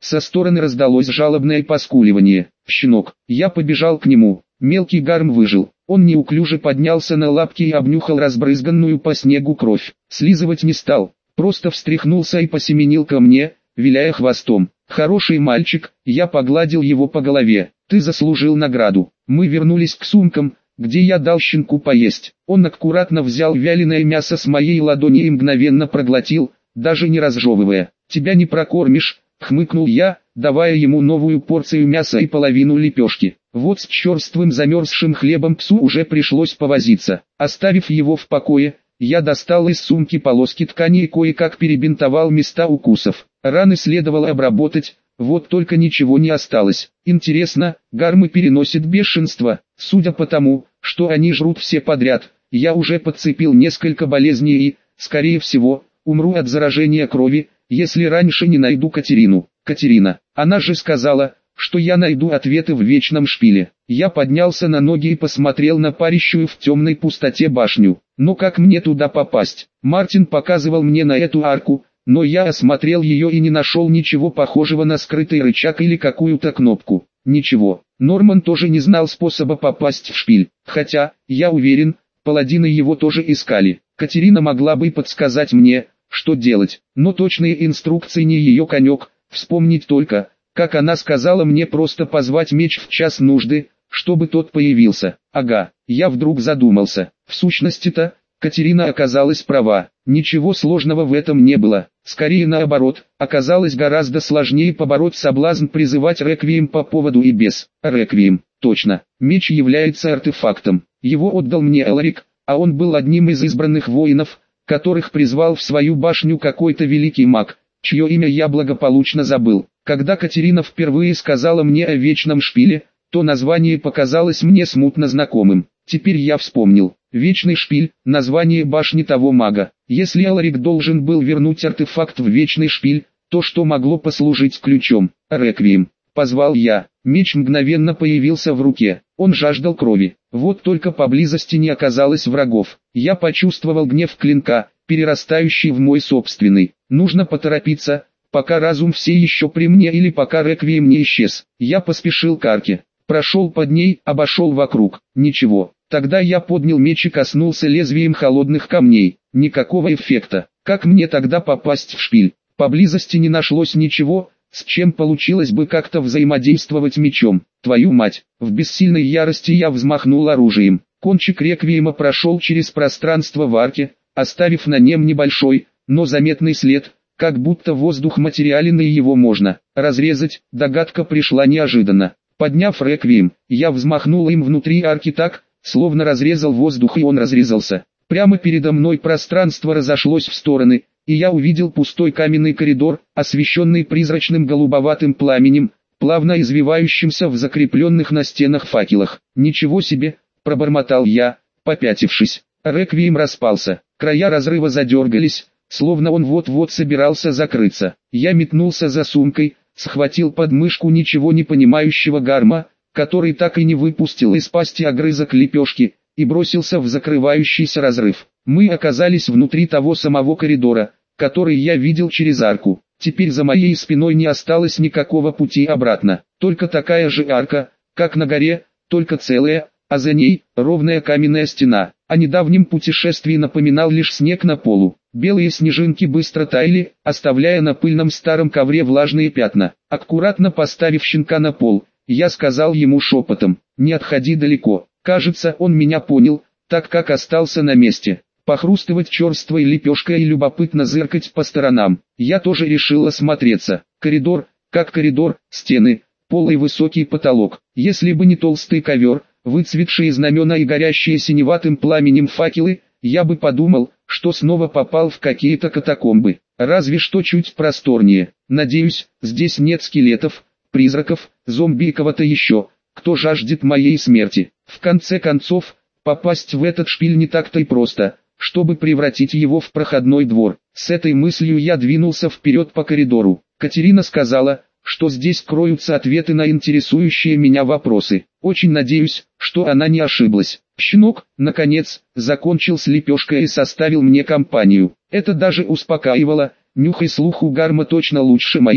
Со стороны раздалось жалобное поскуливание. Щенок. Я побежал к нему. Мелкий Гарм выжил. Он неуклюже поднялся на лапки и обнюхал разбрызганную по снегу кровь. Слизывать не стал. Просто встряхнулся и посеменил ко мне, виляя хвостом. «Хороший мальчик», я погладил его по голове. «Ты заслужил награду». Мы вернулись к сумкам, где я дал щенку поесть. Он аккуратно взял вяленое мясо с моей ладони и мгновенно проглотил, даже не разжевывая. «Тебя не прокормишь», — хмыкнул я, давая ему новую порцию мяса и половину лепешки. Вот с черствым замерзшим хлебом псу уже пришлось повозиться. Оставив его в покое, я достал из сумки полоски ткани и кое-как перебинтовал места укусов. Раны следовало обработать, вот только ничего не осталось. Интересно, гармы переносят бешенство. Судя по тому, что они жрут все подряд, я уже подцепил несколько болезней и, скорее всего, умру от заражения крови, если раньше не найду Катерину. Катерина, она же сказала, что я найду ответы в вечном шпиле. Я поднялся на ноги и посмотрел на парящую в темной пустоте башню. Но как мне туда попасть? Мартин показывал мне на эту арку, но я осмотрел ее и не нашел ничего похожего на скрытый рычаг или какую-то кнопку. Ничего. Норман тоже не знал способа попасть в шпиль. Хотя, я уверен, паладины его тоже искали. Катерина могла бы подсказать мне, что делать. Но точные инструкции не ее конек. Вспомнить только, как она сказала мне просто позвать меч в час нужды, чтобы тот появился. Ага, я вдруг задумался. В сущности-то, Катерина оказалась права. Ничего сложного в этом не было. Скорее наоборот, оказалось гораздо сложнее побороть соблазн призывать реквием по поводу и без. Реквием, точно. Меч является артефактом. Его отдал мне Эларик, а он был одним из избранных воинов, которых призвал в свою башню какой-то великий маг, чье имя я благополучно забыл. Когда Катерина впервые сказала мне о вечном шпиле, то название показалось мне смутно знакомым. Теперь я вспомнил. Вечный шпиль – название башни того мага. Если Эларик должен был вернуть артефакт в вечный шпиль, то что могло послужить ключом? Реквием. Позвал я. Меч мгновенно появился в руке. Он жаждал крови. Вот только поблизости не оказалось врагов. Я почувствовал гнев клинка, перерастающий в мой собственный. Нужно поторопиться, пока разум все еще при мне или пока реквием не исчез. Я поспешил к арке. Прошел под ней, обошел вокруг. Ничего. Тогда я поднял меч и коснулся лезвием холодных камней. Никакого эффекта. Как мне тогда попасть в шпиль? Поблизости не нашлось ничего, с чем получилось бы как-то взаимодействовать мечом. Твою мать! В бессильной ярости я взмахнул оружием. Кончик реквиема прошел через пространство в арке, оставив на нем небольшой, но заметный след, как будто воздух материален и его можно разрезать. Догадка пришла неожиданно. Подняв реквием, я взмахнул им внутри арки так, словно разрезал воздух, и он разрезался. Прямо передо мной пространство разошлось в стороны, и я увидел пустой каменный коридор, освещенный призрачным голубоватым пламенем, плавно извивающимся в закрепленных на стенах факелах. «Ничего себе!» – пробормотал я, попятившись. Реквием распался, края разрыва задергались, словно он вот-вот собирался закрыться. Я метнулся за сумкой, схватил подмышку ничего не понимающего гарма, который так и не выпустил из пасти огрызок лепешки, и бросился в закрывающийся разрыв. Мы оказались внутри того самого коридора, который я видел через арку. Теперь за моей спиной не осталось никакого пути обратно, только такая же арка, как на горе, только целая, а за ней ровная каменная стена. О недавнем путешествии напоминал лишь снег на полу. Белые снежинки быстро таяли, оставляя на пыльном старом ковре влажные пятна. Аккуратно поставив щенка на пол, я сказал ему шепотом: «Не отходи далеко». Кажется, он меня понял, так как остался на месте. Похрустывать черствой лепешкой и любопытно зыркать по сторонам. Я тоже решил осмотреться. Коридор, как коридор, стены, пол и высокий потолок. Если бы не толстый ковер, выцветшие знамена и горящие синеватым пламенем факелы, я бы подумал, что снова попал в какие-то катакомбы. Разве что чуть просторнее. Надеюсь, здесь нет скелетов, призраков, зомби и кого-то еще, кто жаждет моей смерти. В конце концов, попасть в этот шпиль не так-то и просто, чтобы превратить его в проходной двор. С этой мыслью я двинулся вперед по коридору. Катерина сказала, что здесь кроются ответы на интересующие меня вопросы. Очень надеюсь, что она не ошиблась. Щенок, наконец, закончил с лепешкой и составил мне компанию. Это даже успокаивало. Нюх и слух у гарма точно лучше моих,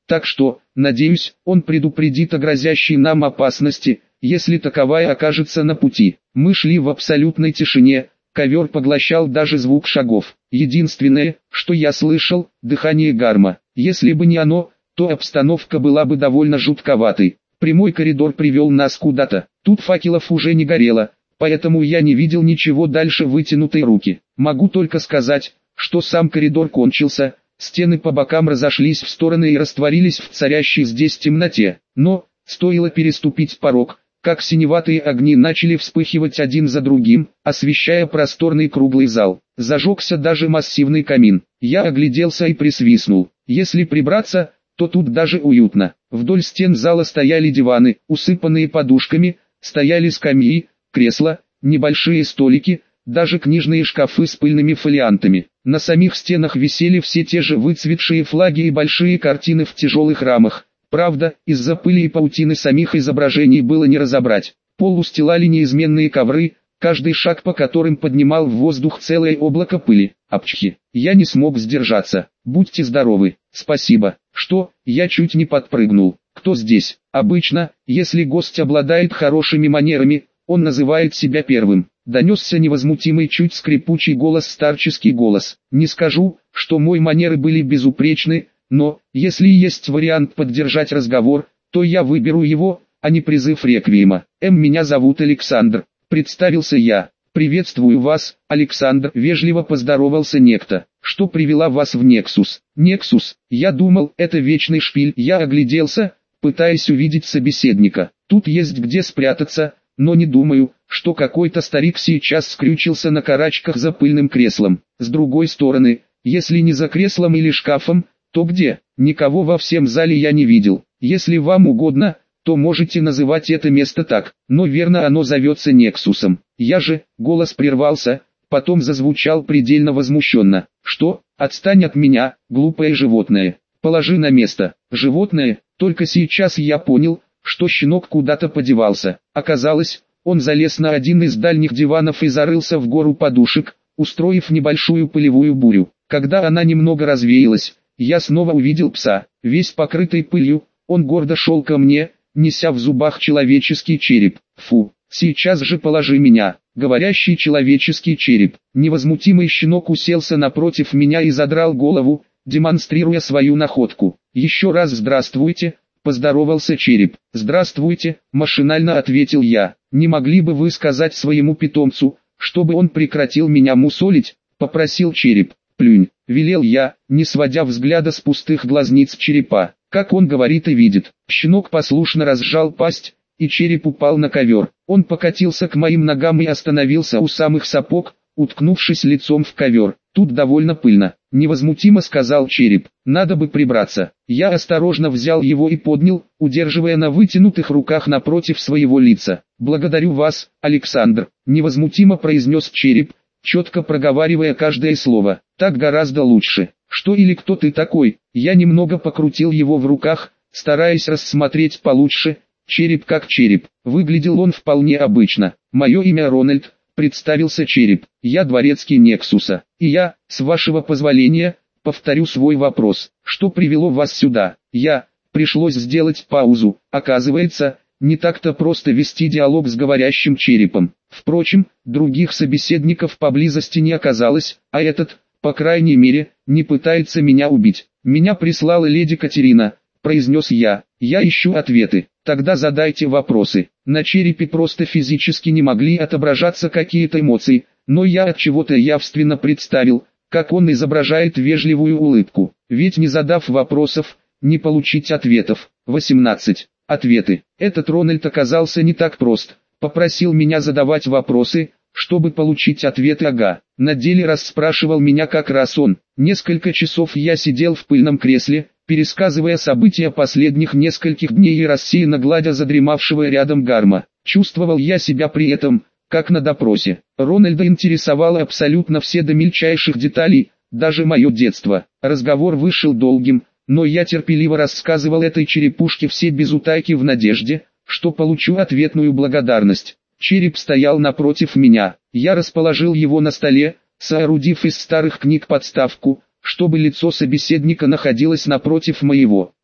Так что, надеюсь, он предупредит о грозящей нам опасности, если таковая окажется на пути. Мы шли в абсолютной тишине, ковер поглощал даже звук шагов. Единственное, что я слышал, дыхание Гарма. Если бы не оно, то обстановка была бы довольно жутковатой. Прямой коридор привел нас куда-то. Тут факелов уже не горело, поэтому я не видел ничего дальше вытянутой руки. Могу только сказать, что сам коридор кончился, стены по бокам разошлись в стороны и растворились в царящей здесь темноте. Но, стоило переступить порог, как синеватые огни начали вспыхивать один за другим, освещая просторный круглый зал. Зажегся даже массивный камин. Я огляделся и присвистнул. Если прибраться, то тут даже уютно. Вдоль стен зала стояли диваны, усыпанные подушками, стояли скамьи, кресла, небольшие столики, даже книжные шкафы с пыльными фолиантами. На самих стенах висели все те же выцветшие флаги и большие картины в тяжелых рамах. Правда, из-за пыли и паутины самих изображений было не разобрать. Пол устилали неизменные ковры, каждый шаг по которым поднимал в воздух целое облако пыли. Апчхи. Я не смог сдержаться. Будьте здоровы. Спасибо. Что? Я чуть не подпрыгнул. Кто здесь? Обычно, если гость обладает хорошими манерами, он называет себя первым. Донесся невозмутимый, чуть скрипучий голос, старческий голос. Не скажу, что мои манеры были безупречны, но, если есть вариант поддержать разговор, то я выберу его, а не призыв реквиема. Меня зовут Александр. Представился я. «Приветствую вас, Александр», — вежливо поздоровался некто. «Что привела вас в Нексус?» «Нексус, я думал, это вечный шпиль». Я огляделся, пытаясь увидеть собеседника. Тут есть где спрятаться, но не думаю, что какой-то старик сейчас скрючился на карачках за пыльным креслом. С другой стороны, если не за креслом или шкафом, то где? Никого во всем зале я не видел. Если вам угодно, то можете называть это место так, но верно оно зовется Нексусом. Я же, голос прервался, потом зазвучал предельно возмущенно. Что? Отстань от меня, глупое животное. Положи на место. Животное? Только сейчас я понял, что щенок куда-то подевался. Оказалось, он залез на один из дальних диванов и зарылся в гору подушек, устроив небольшую пылевую бурю. Когда она немного развеялась, я снова увидел пса, весь покрытый пылью. Он гордо шел ко мне, неся в зубах человеческий череп. Фу, сейчас же положи меня. Говорящий человеческий череп. Невозмутимый щенок уселся напротив меня и задрал голову, демонстрируя свою находку. Еще раз здравствуйте, поздоровался череп. Здравствуйте, машинально ответил я. Не могли бы вы сказать своему питомцу, чтобы он прекратил меня мусолить, попросил череп. Плюнь, велел я, не сводя взгляда с пустых глазниц черепа. Как он говорит и видит. Щенок послушно разжал пасть, и череп упал на ковер. Он покатился к моим ногам и остановился у самых сапог, уткнувшись лицом в ковер. Тут довольно пыльно. Невозмутимо сказал череп. Надо бы прибраться. Я осторожно взял его и поднял, удерживая на вытянутых руках напротив своего лица. Благодарю вас, Александр. Невозмутимо произнес череп, четко проговаривая каждое слово. Так гораздо лучше. Что или кто ты такой? Я немного покрутил его в руках, стараясь рассмотреть получше. Череп как череп. Выглядел он вполне обычно. Мое имя Рональд, представился череп. Я дворецкий Нексуса. И я, с вашего позволения, повторю свой вопрос. Что привело вас сюда? Пришлось сделать паузу. Оказывается, не так-то просто вести диалог с говорящим черепом. Впрочем, других собеседников поблизости не оказалось, а этот, по крайней мере, не пытается меня убить. Меня прислала леди Катерина, произнес я. Я ищу ответы. Тогда задайте вопросы. На черепе просто физически не могли отображаться какие-то эмоции, но я от чего-то явственно представил, как он изображает вежливую улыбку. Ведь не задав вопросов, не получить ответов. 18. Ответы. Этот Рональд оказался не так прост. Попросил меня задавать вопросы, чтобы получить ответы. Ага. На деле расспрашивал меня как раз он. Несколько часов я сидел в пыльном кресле, пересказывая события последних нескольких дней и рассеянно гладя задремавшего рядом Гарма. Чувствовал я себя при этом, как на допросе. Рональда интересовало абсолютно все до мельчайших деталей, даже мое детство. Разговор вышел долгим, но я терпеливо рассказывал этой черепушке все без утайки в надежде, что получу ответную благодарность. Череп стоял напротив меня. Я расположил его на столе, соорудив из старых книг подставку, чтобы лицо собеседника находилось напротив моего.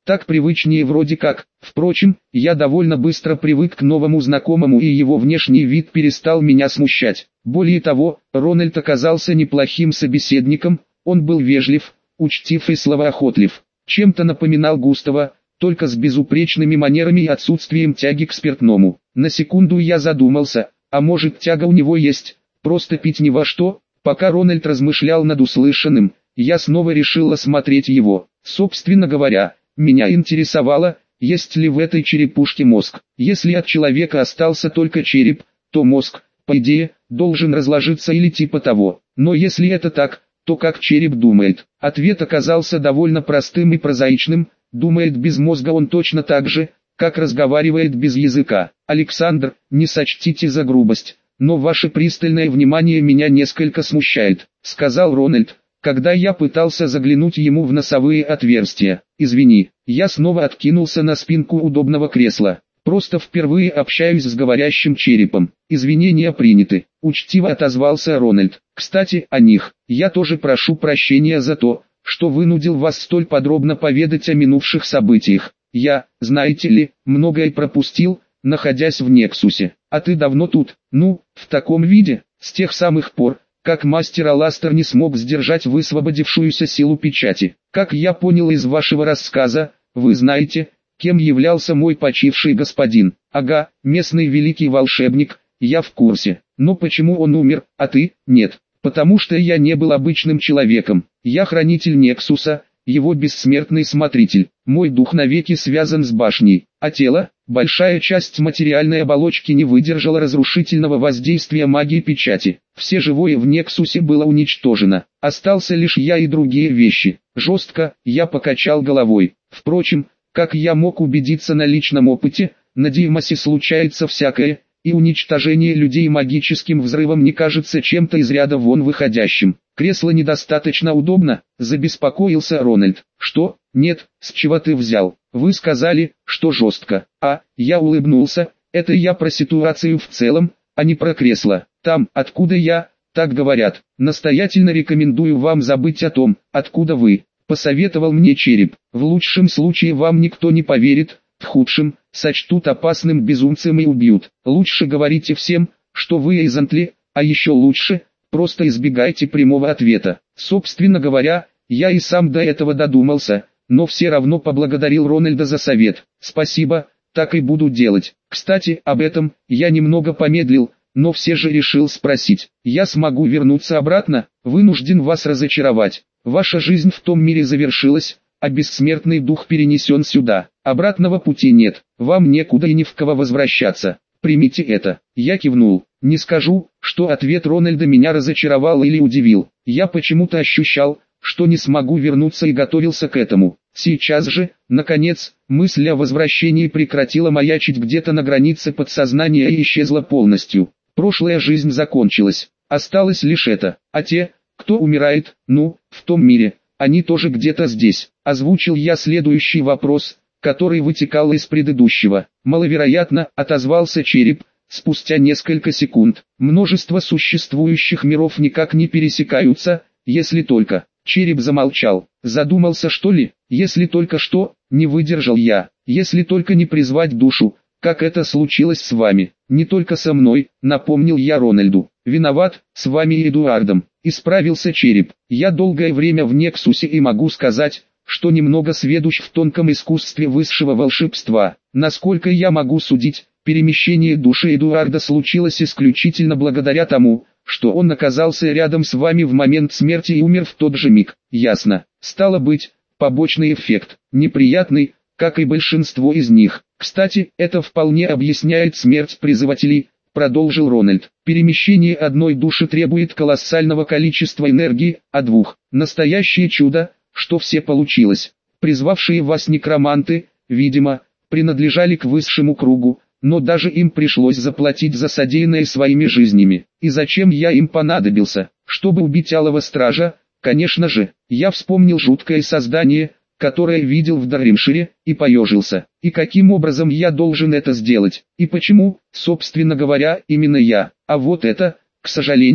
Так привычнее вроде как. Впрочем, я довольно быстро привык к новому знакомому, и его внешний вид перестал меня смущать. Более того, Рональд оказался неплохим собеседником, он был вежлив, учтив и словоохотлив. Чем-то напоминал Густава, только с безупречными манерами и отсутствием тяги к спиртному. На секунду я задумался, а может, тяга у него есть, просто пить ни во что. Пока Рональд размышлял над услышанным, я снова решил осмотреть его. Собственно говоря, меня интересовало, есть ли в этой черепушке мозг. Если от человека остался только череп, то мозг, по идее, должен разложиться или типа того. Но если это так, то как череп думает? Ответ оказался довольно простым и прозаичным. Думает без мозга он точно так же, как разговаривает без языка. Александр, не сочтите за грубость, но ваше пристальное внимание меня несколько смущает, сказал Рональд, когда я пытался заглянуть ему в носовые отверстия. Извини, я снова откинулся на спинку удобного кресла. Просто впервые общаюсь с говорящим черепом. Извинения приняты, учтиво отозвался Рональд. Кстати, о них. Я тоже прошу прощения за то, что вынудил вас столь подробно поведать о минувших событиях. Я, знаете ли, многое пропустил, находясь в Нексусе. А ты давно тут? Ну, в таком виде, с тех самых пор, как мастер Аластер не смог сдержать высвободившуюся силу печати. Как я понял из вашего рассказа, вы знаете, кем являлся мой почивший господин. Ага, местный великий волшебник, я в курсе. Но почему он умер, а ты, нет? Потому что я не был обычным человеком. Я хранитель Нексуса, его бессмертный смотритель. Мой дух навеки связан с башней, а тело, большая часть материальной оболочки не выдержала разрушительного воздействия магии печати. Все живое в Нексусе было уничтожено. Остался лишь я и другие вещи. Жестко, я покачал головой. Впрочем, как я мог убедиться на личном опыте, на Димасе случается всякое, и уничтожение людей магическим взрывом не кажется чем-то из ряда вон выходящим. Кресло недостаточно удобно, забеспокоился Рональд. Что? Нет, с чего ты взял? Вы сказали, что жестко. А, я улыбнулся, это я про ситуацию в целом, а не про кресло. Там, откуда я, так говорят. Настоятельно рекомендую вам забыть о том, откуда вы. Посоветовал мне череп. В лучшем случае вам никто не поверит, в худшем сочтут опасным безумцем и убьют. Лучше говорите всем, что вы из Антли, а еще лучше, просто избегайте прямого ответа. Собственно говоря, я и сам до этого додумался, но все равно поблагодарил Рональда за совет. Спасибо, так и буду делать. Кстати, об этом, я немного помедлил, но все же решил спросить. Я смогу вернуться обратно? Вынужден вас разочаровать. Ваша жизнь в том мире завершилась, а бессмертный дух перенесен сюда. Обратного пути нет, вам некуда и ни в кого возвращаться. Примите это. Я кивнул. Не скажу, что ответ Рональда меня разочаровал или удивил. Я почему-то ощущал, что не смогу вернуться и готовился к этому. Сейчас же, наконец, мысль о возвращении прекратила маячить где-то на границе подсознания и исчезла полностью. Прошлая жизнь закончилась, осталось лишь это. А те, кто умирает, ну, в том мире, они тоже где-то здесь. Озвучил я следующий вопрос, который вытекал из предыдущего. Маловероятно, отозвался череп, спустя несколько секунд. Множество существующих миров никак не пересекаются, если только... Череп замолчал, задумался что ли, если только что, не выдержал я, если только не призвать душу, как это случилось с вами, не только со мной, напомнил я Рональду. Виноват, с вами и Эдуардом, исправился череп. Я долгое время в Нексусе и могу сказать, что немного сведущ в тонком искусстве высшего волшебства. Насколько я могу судить, перемещение души Эдуарда случилось исключительно благодаря тому, что он оказался рядом с вами в момент смерти и умер в тот же миг. Ясно. Стало быть, побочный эффект, неприятный, как и большинство из них. Кстати, это вполне объясняет смерть призывателей, продолжил Рональд. Перемещение одной души требует колоссального количества энергии, а двух – настоящее чудо, что все получилось. Призвавшие вас некроманты, видимо, принадлежали к высшему кругу, но даже им пришлось заплатить за содеянное своими жизнями. И зачем я им понадобился? Чтобы убить Алого Стража? Конечно же. Я вспомнил жуткое создание, которое видел в Дарримшире, и поежился. И каким образом я должен это сделать? И почему, собственно говоря, именно я? А вот это, к сожалению,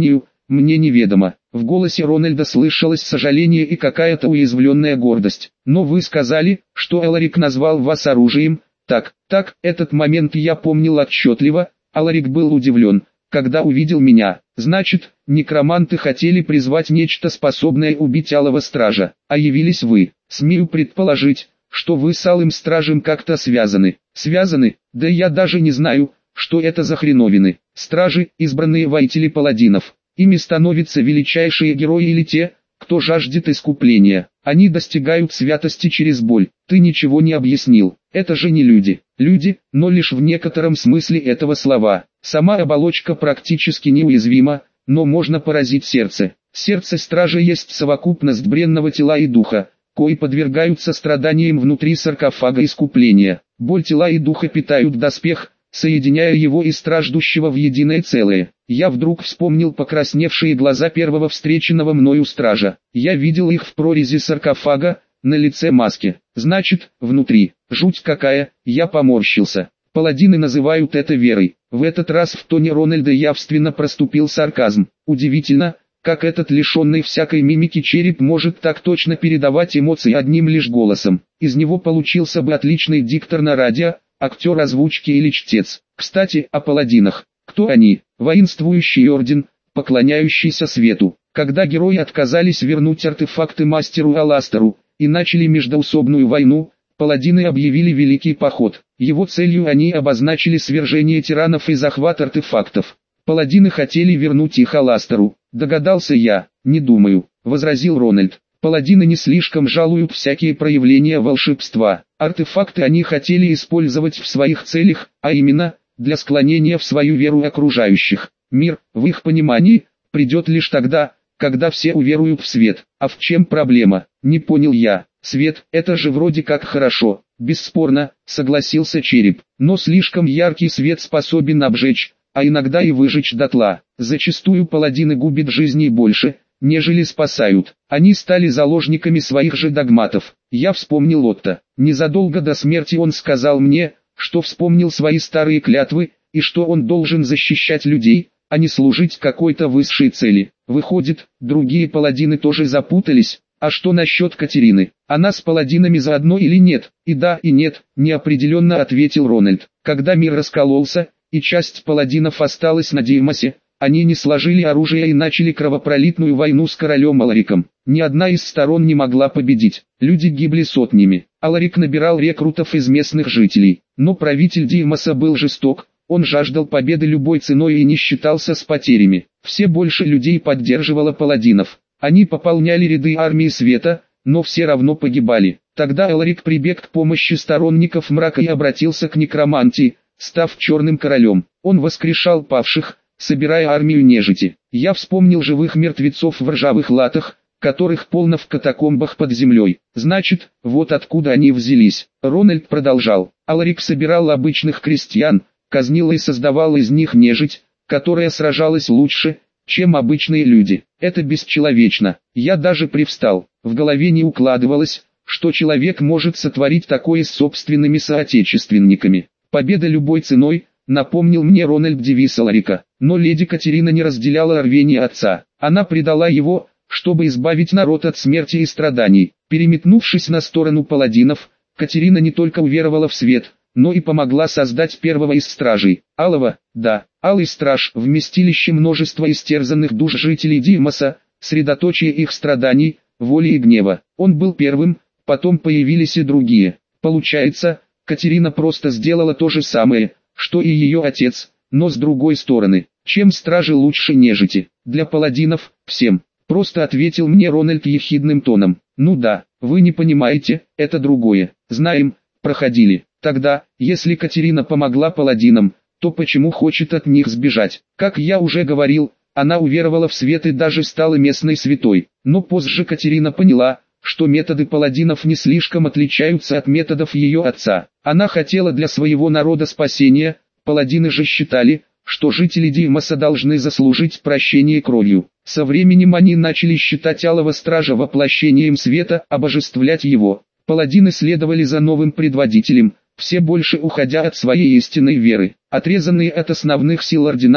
мне неведомо. В голосе Рональда слышалось сожаление и какая-то уязвленная гордость. Но вы сказали, что Эларик назвал вас оружием. Так, этот момент я помнил отчетливо. Эларик был удивлен, когда увидел меня. Значит, некроманты хотели призвать нечто способное убить Алого Стража, а явились вы. Смею предположить, что вы с Алым Стражем как-то связаны. Связаны? Да я даже не знаю, что это за хреновины. Стражи, избранные воители паладинов. Ими становятся величайшие герои или те, кто жаждет искупления. Они достигают святости через боль. Ты ничего не объяснил. Это же не люди. Люди, но лишь в некотором смысле этого слова. Сама оболочка практически неуязвима, но можно поразить сердце. Сердце стража есть совокупность бренного тела и духа, кои подвергаются страданиям внутри саркофага искупления. Боль тела и духа питают доспех, соединяя его и страждущего в единое целое. Я вдруг вспомнил покрасневшие глаза первого встреченного мною стража. Я видел их в прорези саркофага, на лице маски. Значит, внутри. Жуть какая, я поморщился. Паладины называют это верой. В этот раз в тоне Рональда явственно проступил сарказм. Удивительно, как этот лишенный всякой мимики череп может так точно передавать эмоции одним лишь голосом. Из него получился бы отличный диктор на радио, актер озвучки или чтец. Кстати, о паладинах. Кто они? Воинствующий орден, поклоняющийся свету. Когда герои отказались вернуть артефакты мастеру Аластеру и начали междоусобную войну, паладины объявили Великий Поход. Его целью они обозначили свержение тиранов и захват артефактов. Паладины хотели вернуть их Аластеру. Догадался я, не думаю, возразил Рональд. Паладины не слишком жалуют всякие проявления волшебства. Артефакты они хотели использовать в своих целях, а именно, для склонения в свою веру окружающих. Мир, в их понимании, придет лишь тогда, когда все уверуют в свет. А в чем проблема? Не понял я. Свет, это же вроде как хорошо. Бесспорно, согласился череп. Но слишком яркий свет способен обжечь, а иногда и выжечь дотла. Зачастую паладины губят жизни больше, нежели спасают. Они стали заложниками своих же догматов. Я вспомнил Отто. Незадолго до смерти он сказал мне, что вспомнил свои старые клятвы, и что он должен защищать людей, а не служить какой-то высшей цели. Выходит, другие паладины тоже запутались. А что насчет Катерины? Она с паладинами заодно или нет? И да, и нет, неопределенно ответил Рональд. Когда мир раскололся, и часть паладинов осталась на Деймосе, они не сложили оружие и начали кровопролитную войну с королем Алариком. Ни одна из сторон не могла победить. Люди гибли сотнями. Аларик набирал рекрутов из местных жителей. Но правитель Деймоса был жесток. Он жаждал победы любой ценой и не считался с потерями. Все больше людей поддерживало паладинов. Они пополняли ряды армии света, но все равно погибали. Тогда Эларик прибег к помощи сторонников мрака и обратился к некромантии, став черным королем. Он воскрешал павших, собирая армию нежити. Я вспомнил живых мертвецов в ржавых латах, которых полно в катакомбах под землей. Значит, вот откуда они взялись. Рональд продолжал. Аларик собирал обычных крестьян, казнил и создавал из них нежить, которая сражалась лучше, чем обычные люди. Это бесчеловечно. Я даже привстал. В голове не укладывалось, что человек может сотворить такое с собственными соотечественниками. Победа любой ценой, напомнил мне Рональд девиз Аларика. Но леди Катерина не разделяла рвение отца. Она предала его, чтобы избавить народ от смерти и страданий. Переметнувшись на сторону паладинов, Катерина не только уверовала в свет, но и помогла создать первого из стражей. Алого, да, Алый Страж, вместилище множества истерзанных душ жителей Деймоса, средоточие их страданий, воли и гнева. Он был первым, потом появились и другие. Получается, Катерина просто сделала то же самое, что и ее отец, но с другой стороны. Чем стражи лучше нежити? Для паладинов, всем. Просто ответил мне Рональд ехидным тоном. Ну да, вы не понимаете, это другое. Знаем, проходили. Тогда, если Катерина помогла паладинам, то почему хочет от них сбежать? Как я уже говорил, она уверовала в свет и даже стала местной святой. Но позже Катерина поняла, что методы паладинов не слишком отличаются от методов ее отца. Она хотела для своего народа спасения, паладины же считали, что жители Деймоса должны заслужить прощение кровью. Со временем они начали считать Алого Стража воплощением света, обожествлять его. Паладины следовали за новым предводителем, все больше уходя от своей истинной веры. Отрезанные от основных сил ордена,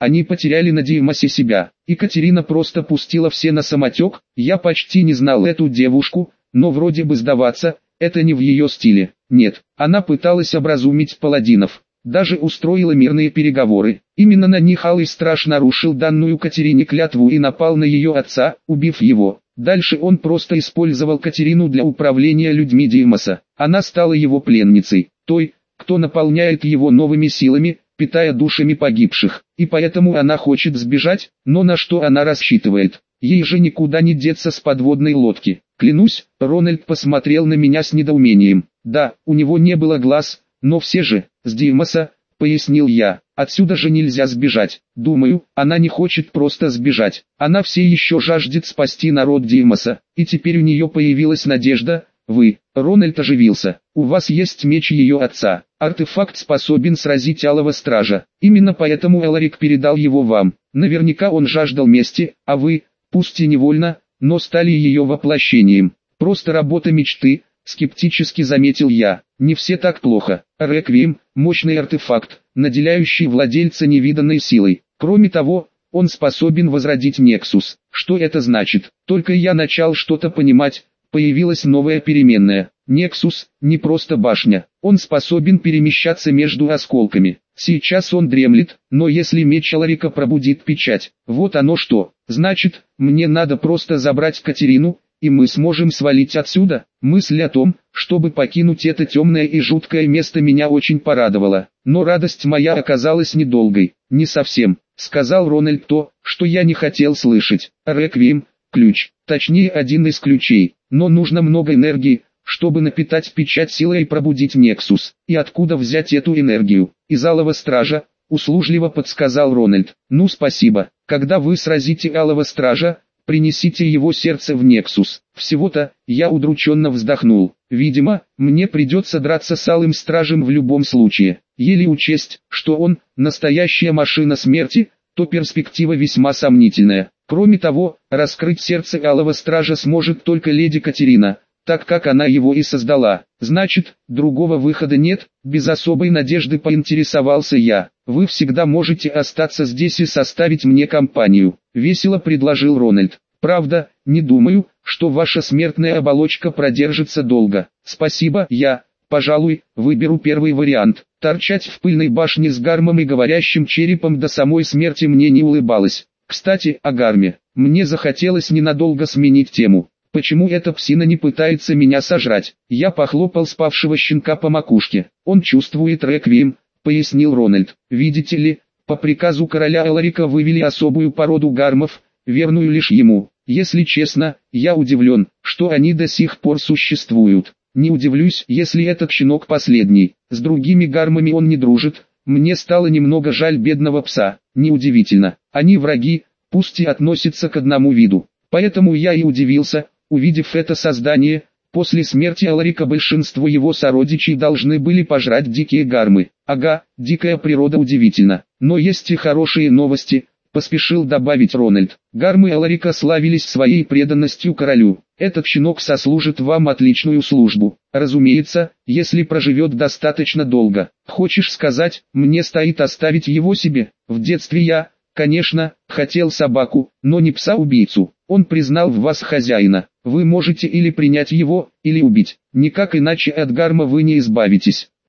Они потеряли на Димасе себя. И Катерина просто пустила все на самотек. Я почти не знал эту девушку, но вроде бы сдаваться, это не в ее стиле. Нет, она пыталась образумить паладинов. Даже устроила мирные переговоры. Именно на них Алый Страж нарушил данную Катерине клятву и напал на ее отца, убив его. Дальше он просто использовал Катерину для управления людьми Димаса. Она стала его пленницей, той, кто наполняет его новыми силами, питая душами погибших. И поэтому она хочет сбежать, но на что она рассчитывает? Ей же никуда не деться с подводной лодки. Клянусь, Рональд посмотрел на меня с недоумением. Да, у него не было глаз, но все же, с Димаса, пояснил я, отсюда же нельзя сбежать. Думаю, она не хочет просто сбежать. Она все еще жаждет спасти народ Димаса, и теперь у нее появилась надежда. Вы, Рональд оживился, у вас есть меч ее отца. Артефакт способен сразить Алого Стража. Именно поэтому Эларик передал его вам. Наверняка он жаждал мести, а вы, пусть и невольно, но стали ее воплощением. Просто работа мечты, скептически заметил я. Не все так плохо. Реквием – мощный артефакт, наделяющий владельца невиданной силой. Кроме того, он способен возродить Нексус. Что это значит? Только я начал что-то понимать. Появилась новая переменная. Нексус – не просто башня. Он способен перемещаться между осколками. Сейчас он дремлет, но если меч Эларика пробудит печать, вот оно что. Значит, мне надо просто забрать Катерину, и мы сможем свалить отсюда. Мысль о том, чтобы покинуть это темное и жуткое место, меня очень порадовала. Но радость моя оказалась недолгой. Не совсем, сказал Рональд то, что я не хотел слышать. Реквием – ключ, точнее один из ключей. Но нужно много энергии, чтобы напитать печать силой и пробудить Нексус. И откуда взять эту энергию? Из Алого Стража, услужливо подсказал Рональд. Ну спасибо. Когда вы сразите Алого Стража, принесите его сердце в Нексус. Всего-то, я удрученно вздохнул. Видимо, мне придется драться с Алым Стражем в любом случае. Еле учесть, что он, настоящая машина смерти, то перспектива весьма сомнительная. Кроме того, раскрыть сердце Алого Стража сможет только леди Катерина, так как она его и создала. Значит, другого выхода нет, без особой надежды поинтересовался я. Вы всегда можете остаться здесь и составить мне компанию, весело предложил Рональд. Правда, не думаю, что ваша смертная оболочка продержится долго. Спасибо, я, пожалуй, выберу первый вариант. Торчать в пыльной башне с гармом и говорящим черепом до самой смерти мне не улыбалось. Кстати, о гарме. Мне захотелось ненадолго сменить тему. Почему эта псина не пытается меня сожрать? Я похлопал спавшего щенка по макушке. Он чувствует реквием, пояснил Рональд. Видите ли, по приказу короля Эларика вывели особую породу гармов, верную лишь ему. Если честно, я удивлен, что они до сих пор существуют. Не удивлюсь, если этот щенок последний. С другими гармами он не дружит. Мне стало немного жаль бедного пса. Неудивительно, они враги, пусть и относятся к одному виду. Поэтому я и удивился, увидев это создание. После смерти Эларика большинство его сородичей должны были пожрать дикие гармы. Ага, дикая природа удивительна. Но есть и хорошие новости, поспешил добавить Рональд. Гармы Эларика славились своей преданностью королю. Этот щенок сослужит вам отличную службу. Разумеется, если проживет достаточно долго. Хочешь сказать, мне стоит оставить его себе? В детстве я, конечно, хотел собаку, но не пса-убийцу. Он признал в вас хозяина. Вы можете или принять его, или убить. Никак иначе от гарма вы не избавитесь.